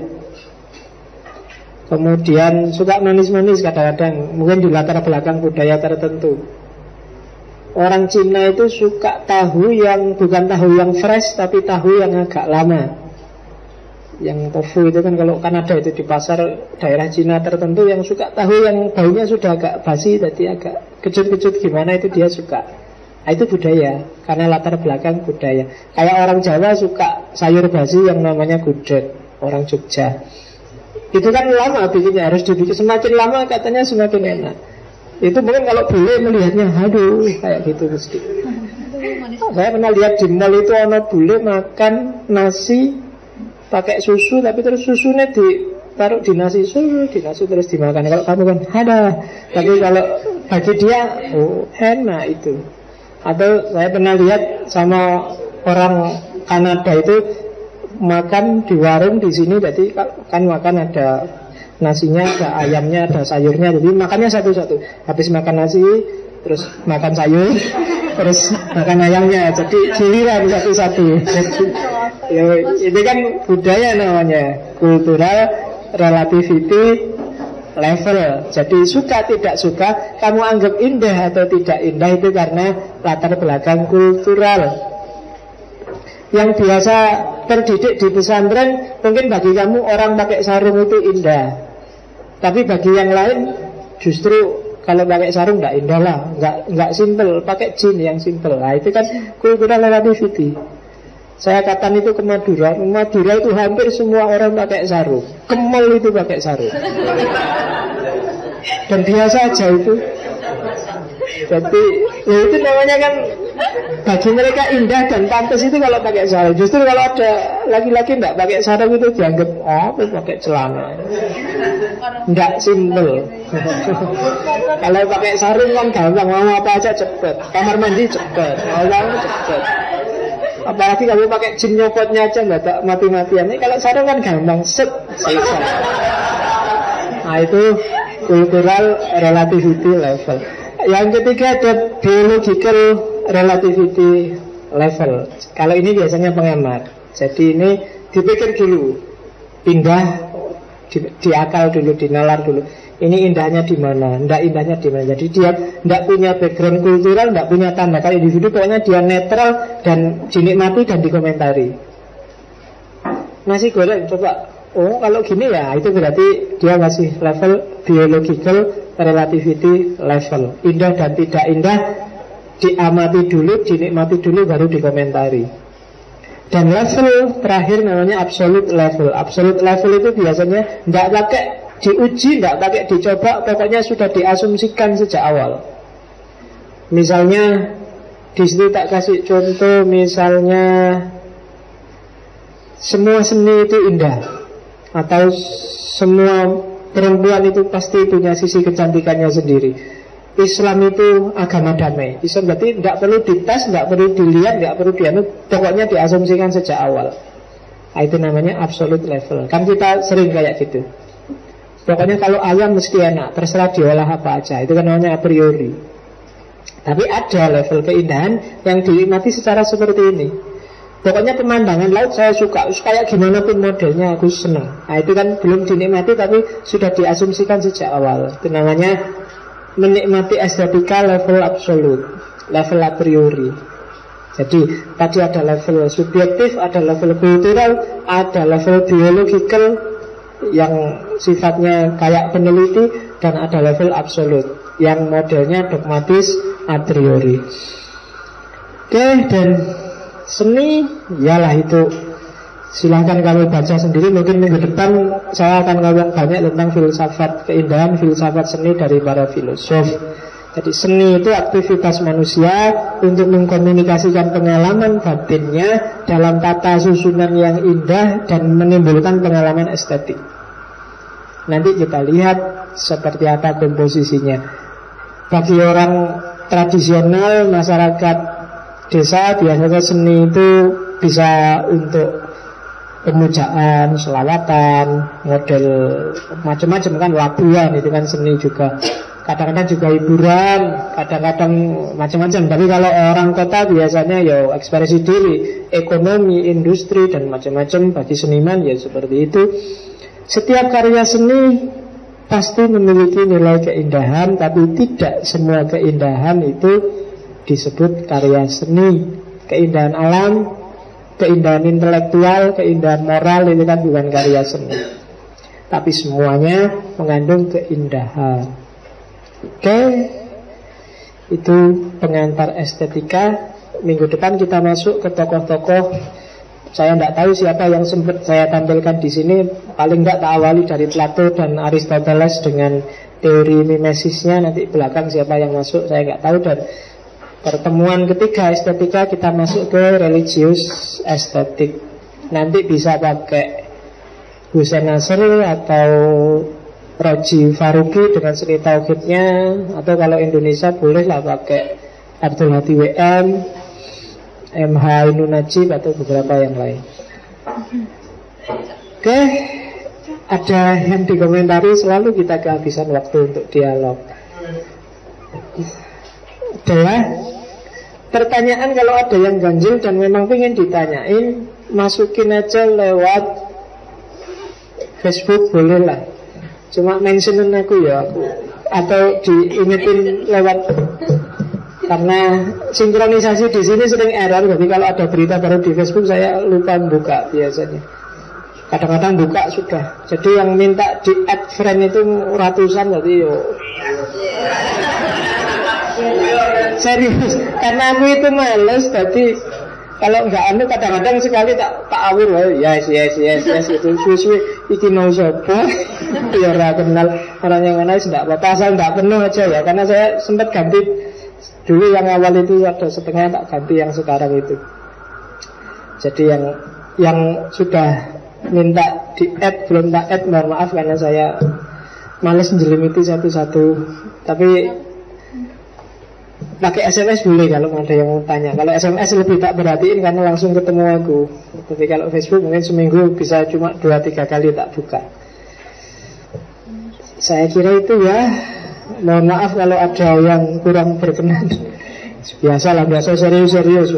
Kemudian suka manis-manis kadang-kadang, mungkin di latar belakang budaya tertentu. Orang Cina itu suka tahu yang bukan tahu yang fresh, tapi tahu yang agak lama. Yang tofu itu kan kalau Kanada itu di pasar daerah Cina tertentu, yang suka tahu yang baunya sudah agak basi, jadi agak kecut-kecut gimana, itu dia suka. Nah, itu budaya, karena latar belakang budaya. Kayak orang Jawa suka sayur basi yang namanya gudeg, orang Jogja. Itu kan lama bikinnya, harus dibikin semakin lama katanya semakin enak. Itu mungkin kalau boleh melihatnya, aduh kayak gitu mesti. Saya pernah lihat di mall itu orang bule makan nasi pakai susu, tapi terus susunya ditaruh di nasi terus dimakan. Kalau kamu kan ada, tapi kalau bagi dia oh enak itu. Atau saya pernah lihat sama orang Kanada itu makan di warung di sini, jadi kan makan ada nasinya, ada ayamnya, ada sayurnya, jadi makannya satu-satu. Habis makan nasi, terus makan sayur, terus makan ayamnya, jadi giliran satu-satu. Jadi, ya, itu kan budaya namanya, cultural relativity level. Jadi suka tidak suka, kamu anggap indah atau tidak indah, itu karena latar belakang kultural. Yang biasa terdidik di pesantren, mungkin bagi kamu orang pakai sarung itu indah, tapi bagi yang lain justru kalau pakai sarung nggak indah lah, nggak simple, pakai jin yang simple. Nah, itu kan cultural relativity. Saya katakan itu ke Madura. Madura itu hampir semua orang pakai sarung. Ke mall itu pakai sarung. Dan biasa aja itu. Jadi ya itu namanya kan bagi mereka indah dan pantas itu kalau pakai sarung. Justru kalau ada laki-laki enggak pakai sarung itu dianggap pakai celana. Enggak simple. Kalau pakai sarung kan gampang, mau apa aja cepet. Kamar mandi cepet, mau cepet. Apalagi kamu pakai jin nyopotnya aja nggak tak mati-matian. Ini kalau sarung kan gampang, selesai. Nah itu cultural relativity level. Yang ketiga ada biological relativity level. Kalau ini biasanya pengamat. Jadi ini dipikir dulu, pindah di akal dulu, dinalar dulu. Ini indahnya di mana, ndak indahnya di mana. Jadi dia ndak punya background kultural, ndak punya tanda. Kalau individu pokoknya dia netral dan dinikmati dan dikomentari. Nasi goreng coba, kalau gini ya, itu berarti dia masih level biological relativity level. Indah dan tidak indah diamati dulu, dinikmati dulu, baru dikomentari. Dan level terakhir namanya absolute level. Absolute level itu biasanya nggak pakai diuji, nggak pakai dicoba, pokoknya sudah diasumsikan sejak awal. Misalnya di situ tak kasih contoh, misalnya semua seni itu indah, atau semua perempuan itu pasti punya sisi kecantikannya sendiri. Islam itu agama damai. Islam berarti tidak perlu dites, tidak perlu dilihat, tidak perlu dianut, pokoknya diasumsikan sejak awal. Nah, itu namanya absolute level. Kan kita sering kayak gitu. Pokoknya kalau ayam mesti enak, terserah diolah apa aja. Itu kan namanya a priori. Tapi ada level keindahan yang dinikmati secara seperti ini. Pokoknya pemandangan laut saya suka, kayak gimana pun modelnya aku senang. Nah, itu kan belum dinikmati tapi sudah diasumsikan sejak awal. Itu namanya menikmati estetika level absolut, level a priori. Jadi tadi ada level subjektif, ada level kultural, ada level biological yang sifatnya kayak peneliti, dan ada level absolut yang modelnya dogmatis a priori. Oke, dan seni, yalah itu silahkan kamu baca sendiri. Mungkin minggu depan saya akan ngomong banyak tentang filsafat keindahan, filsafat seni dari para filosof. Jadi seni itu aktivitas manusia untuk mengkomunikasikan pengalaman batinnya dalam tata susunan yang indah dan menimbulkan pengalaman estetik. Nanti kita lihat seperti apa komposisinya. Bagi orang tradisional, masyarakat desa, biasanya seni itu bisa untuk pemujaan, selawatan, model macam-macam kan, labuan itu kan seni juga. Kadang-kadang juga hiburan, kadang-kadang macam-macam. Tapi kalau orang kota biasanya ya ekspresi diri, ekonomi, industri dan macam-macam. Bagi seniman ya seperti itu. Setiap karya seni pasti memiliki nilai keindahan, tapi tidak semua keindahan itu disebut karya seni. Keindahan alam, keindahan intelektual, keindahan moral itu kan bukan karya seni. Tapi semuanya mengandung keindahan. Oke, itu pengantar estetika. Minggu depan kita masuk ke tokoh-tokoh. Saya tidak tahu siapa yang sempat saya tampilkan di sini. Paling tidak tak awali dari Plato dan Aristoteles dengan teori mimesisnya. Nanti belakang siapa yang masuk saya nggak tahu. Dan pertemuan ketiga estetika kita masuk ke religius estetik. Nanti bisa pakai Hussein Nasr atau Roji Faruqi dengan seni tauhidnya, atau kalau Indonesia bolehlah pakai Abdul Hadi WM, MH Ainun Najib atau beberapa yang lain. Oke, ada yang dikomentari, selalu kita kehabisan waktu untuk dialog. Adalah pertanyaan, kalau ada yang ganjil dan memang ingin ditanyain, masukin aja lewat Facebook bolehlah. Cuma mentionin aku ya, atau diingetin lewat, karena sinkronisasi di sini sering error. Jadi kalau ada berita baru di Facebook saya lupa buka biasanya. Kadang-kadang buka sudah. Jadi yang minta di add friend itu ratusan, berarti yo. Serius, karena aku itu males. Jadi kalau nggak anu kadang-kadang sekali tak awur, yes itu suwi iki mau sapa ya ora kenal orang yang mana, tidak apa-apa asal nggak penuh aja ya, karena saya sempat ganti dulu yang awal itu ada setengah, tak ganti yang sekarang itu. Jadi yang sudah minta di add belum tak add, mohon maaf karena saya males menjelimiti satu-satu. Tapi pakai SMS boleh kalau ada yang mau tanya. Kalau SMS lebih tak perhatiin karena langsung ketemu aku. Tapi kalau Facebook mungkin seminggu bisa cuma 2-3 kali tak buka. Saya kira itu ya. Mohon maaf kalau ada yang kurang berkenan. Biasalah, biasa serius-serius.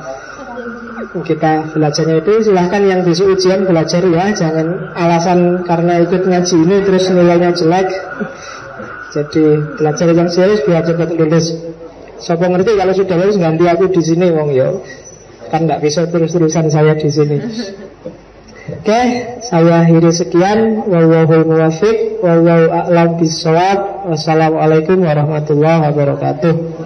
Kita belajarnya itu silahkan yang besok ujian belajar ya. Jangan alasan karena ikut ngaji ini terus nilainya jelek. Jadi belajar yang serius biar cepat lulus. Siapa ngerti kalau sudah lulus ganti aku di sini wong yo. Kan nggak bisa terus-terusan saya di sini. Oke, saya akhiri sekian. Wallahul muwaffiq, wallahu a'lam bishawab. Wassalamualaikum warahmatullahi wabarakatuh.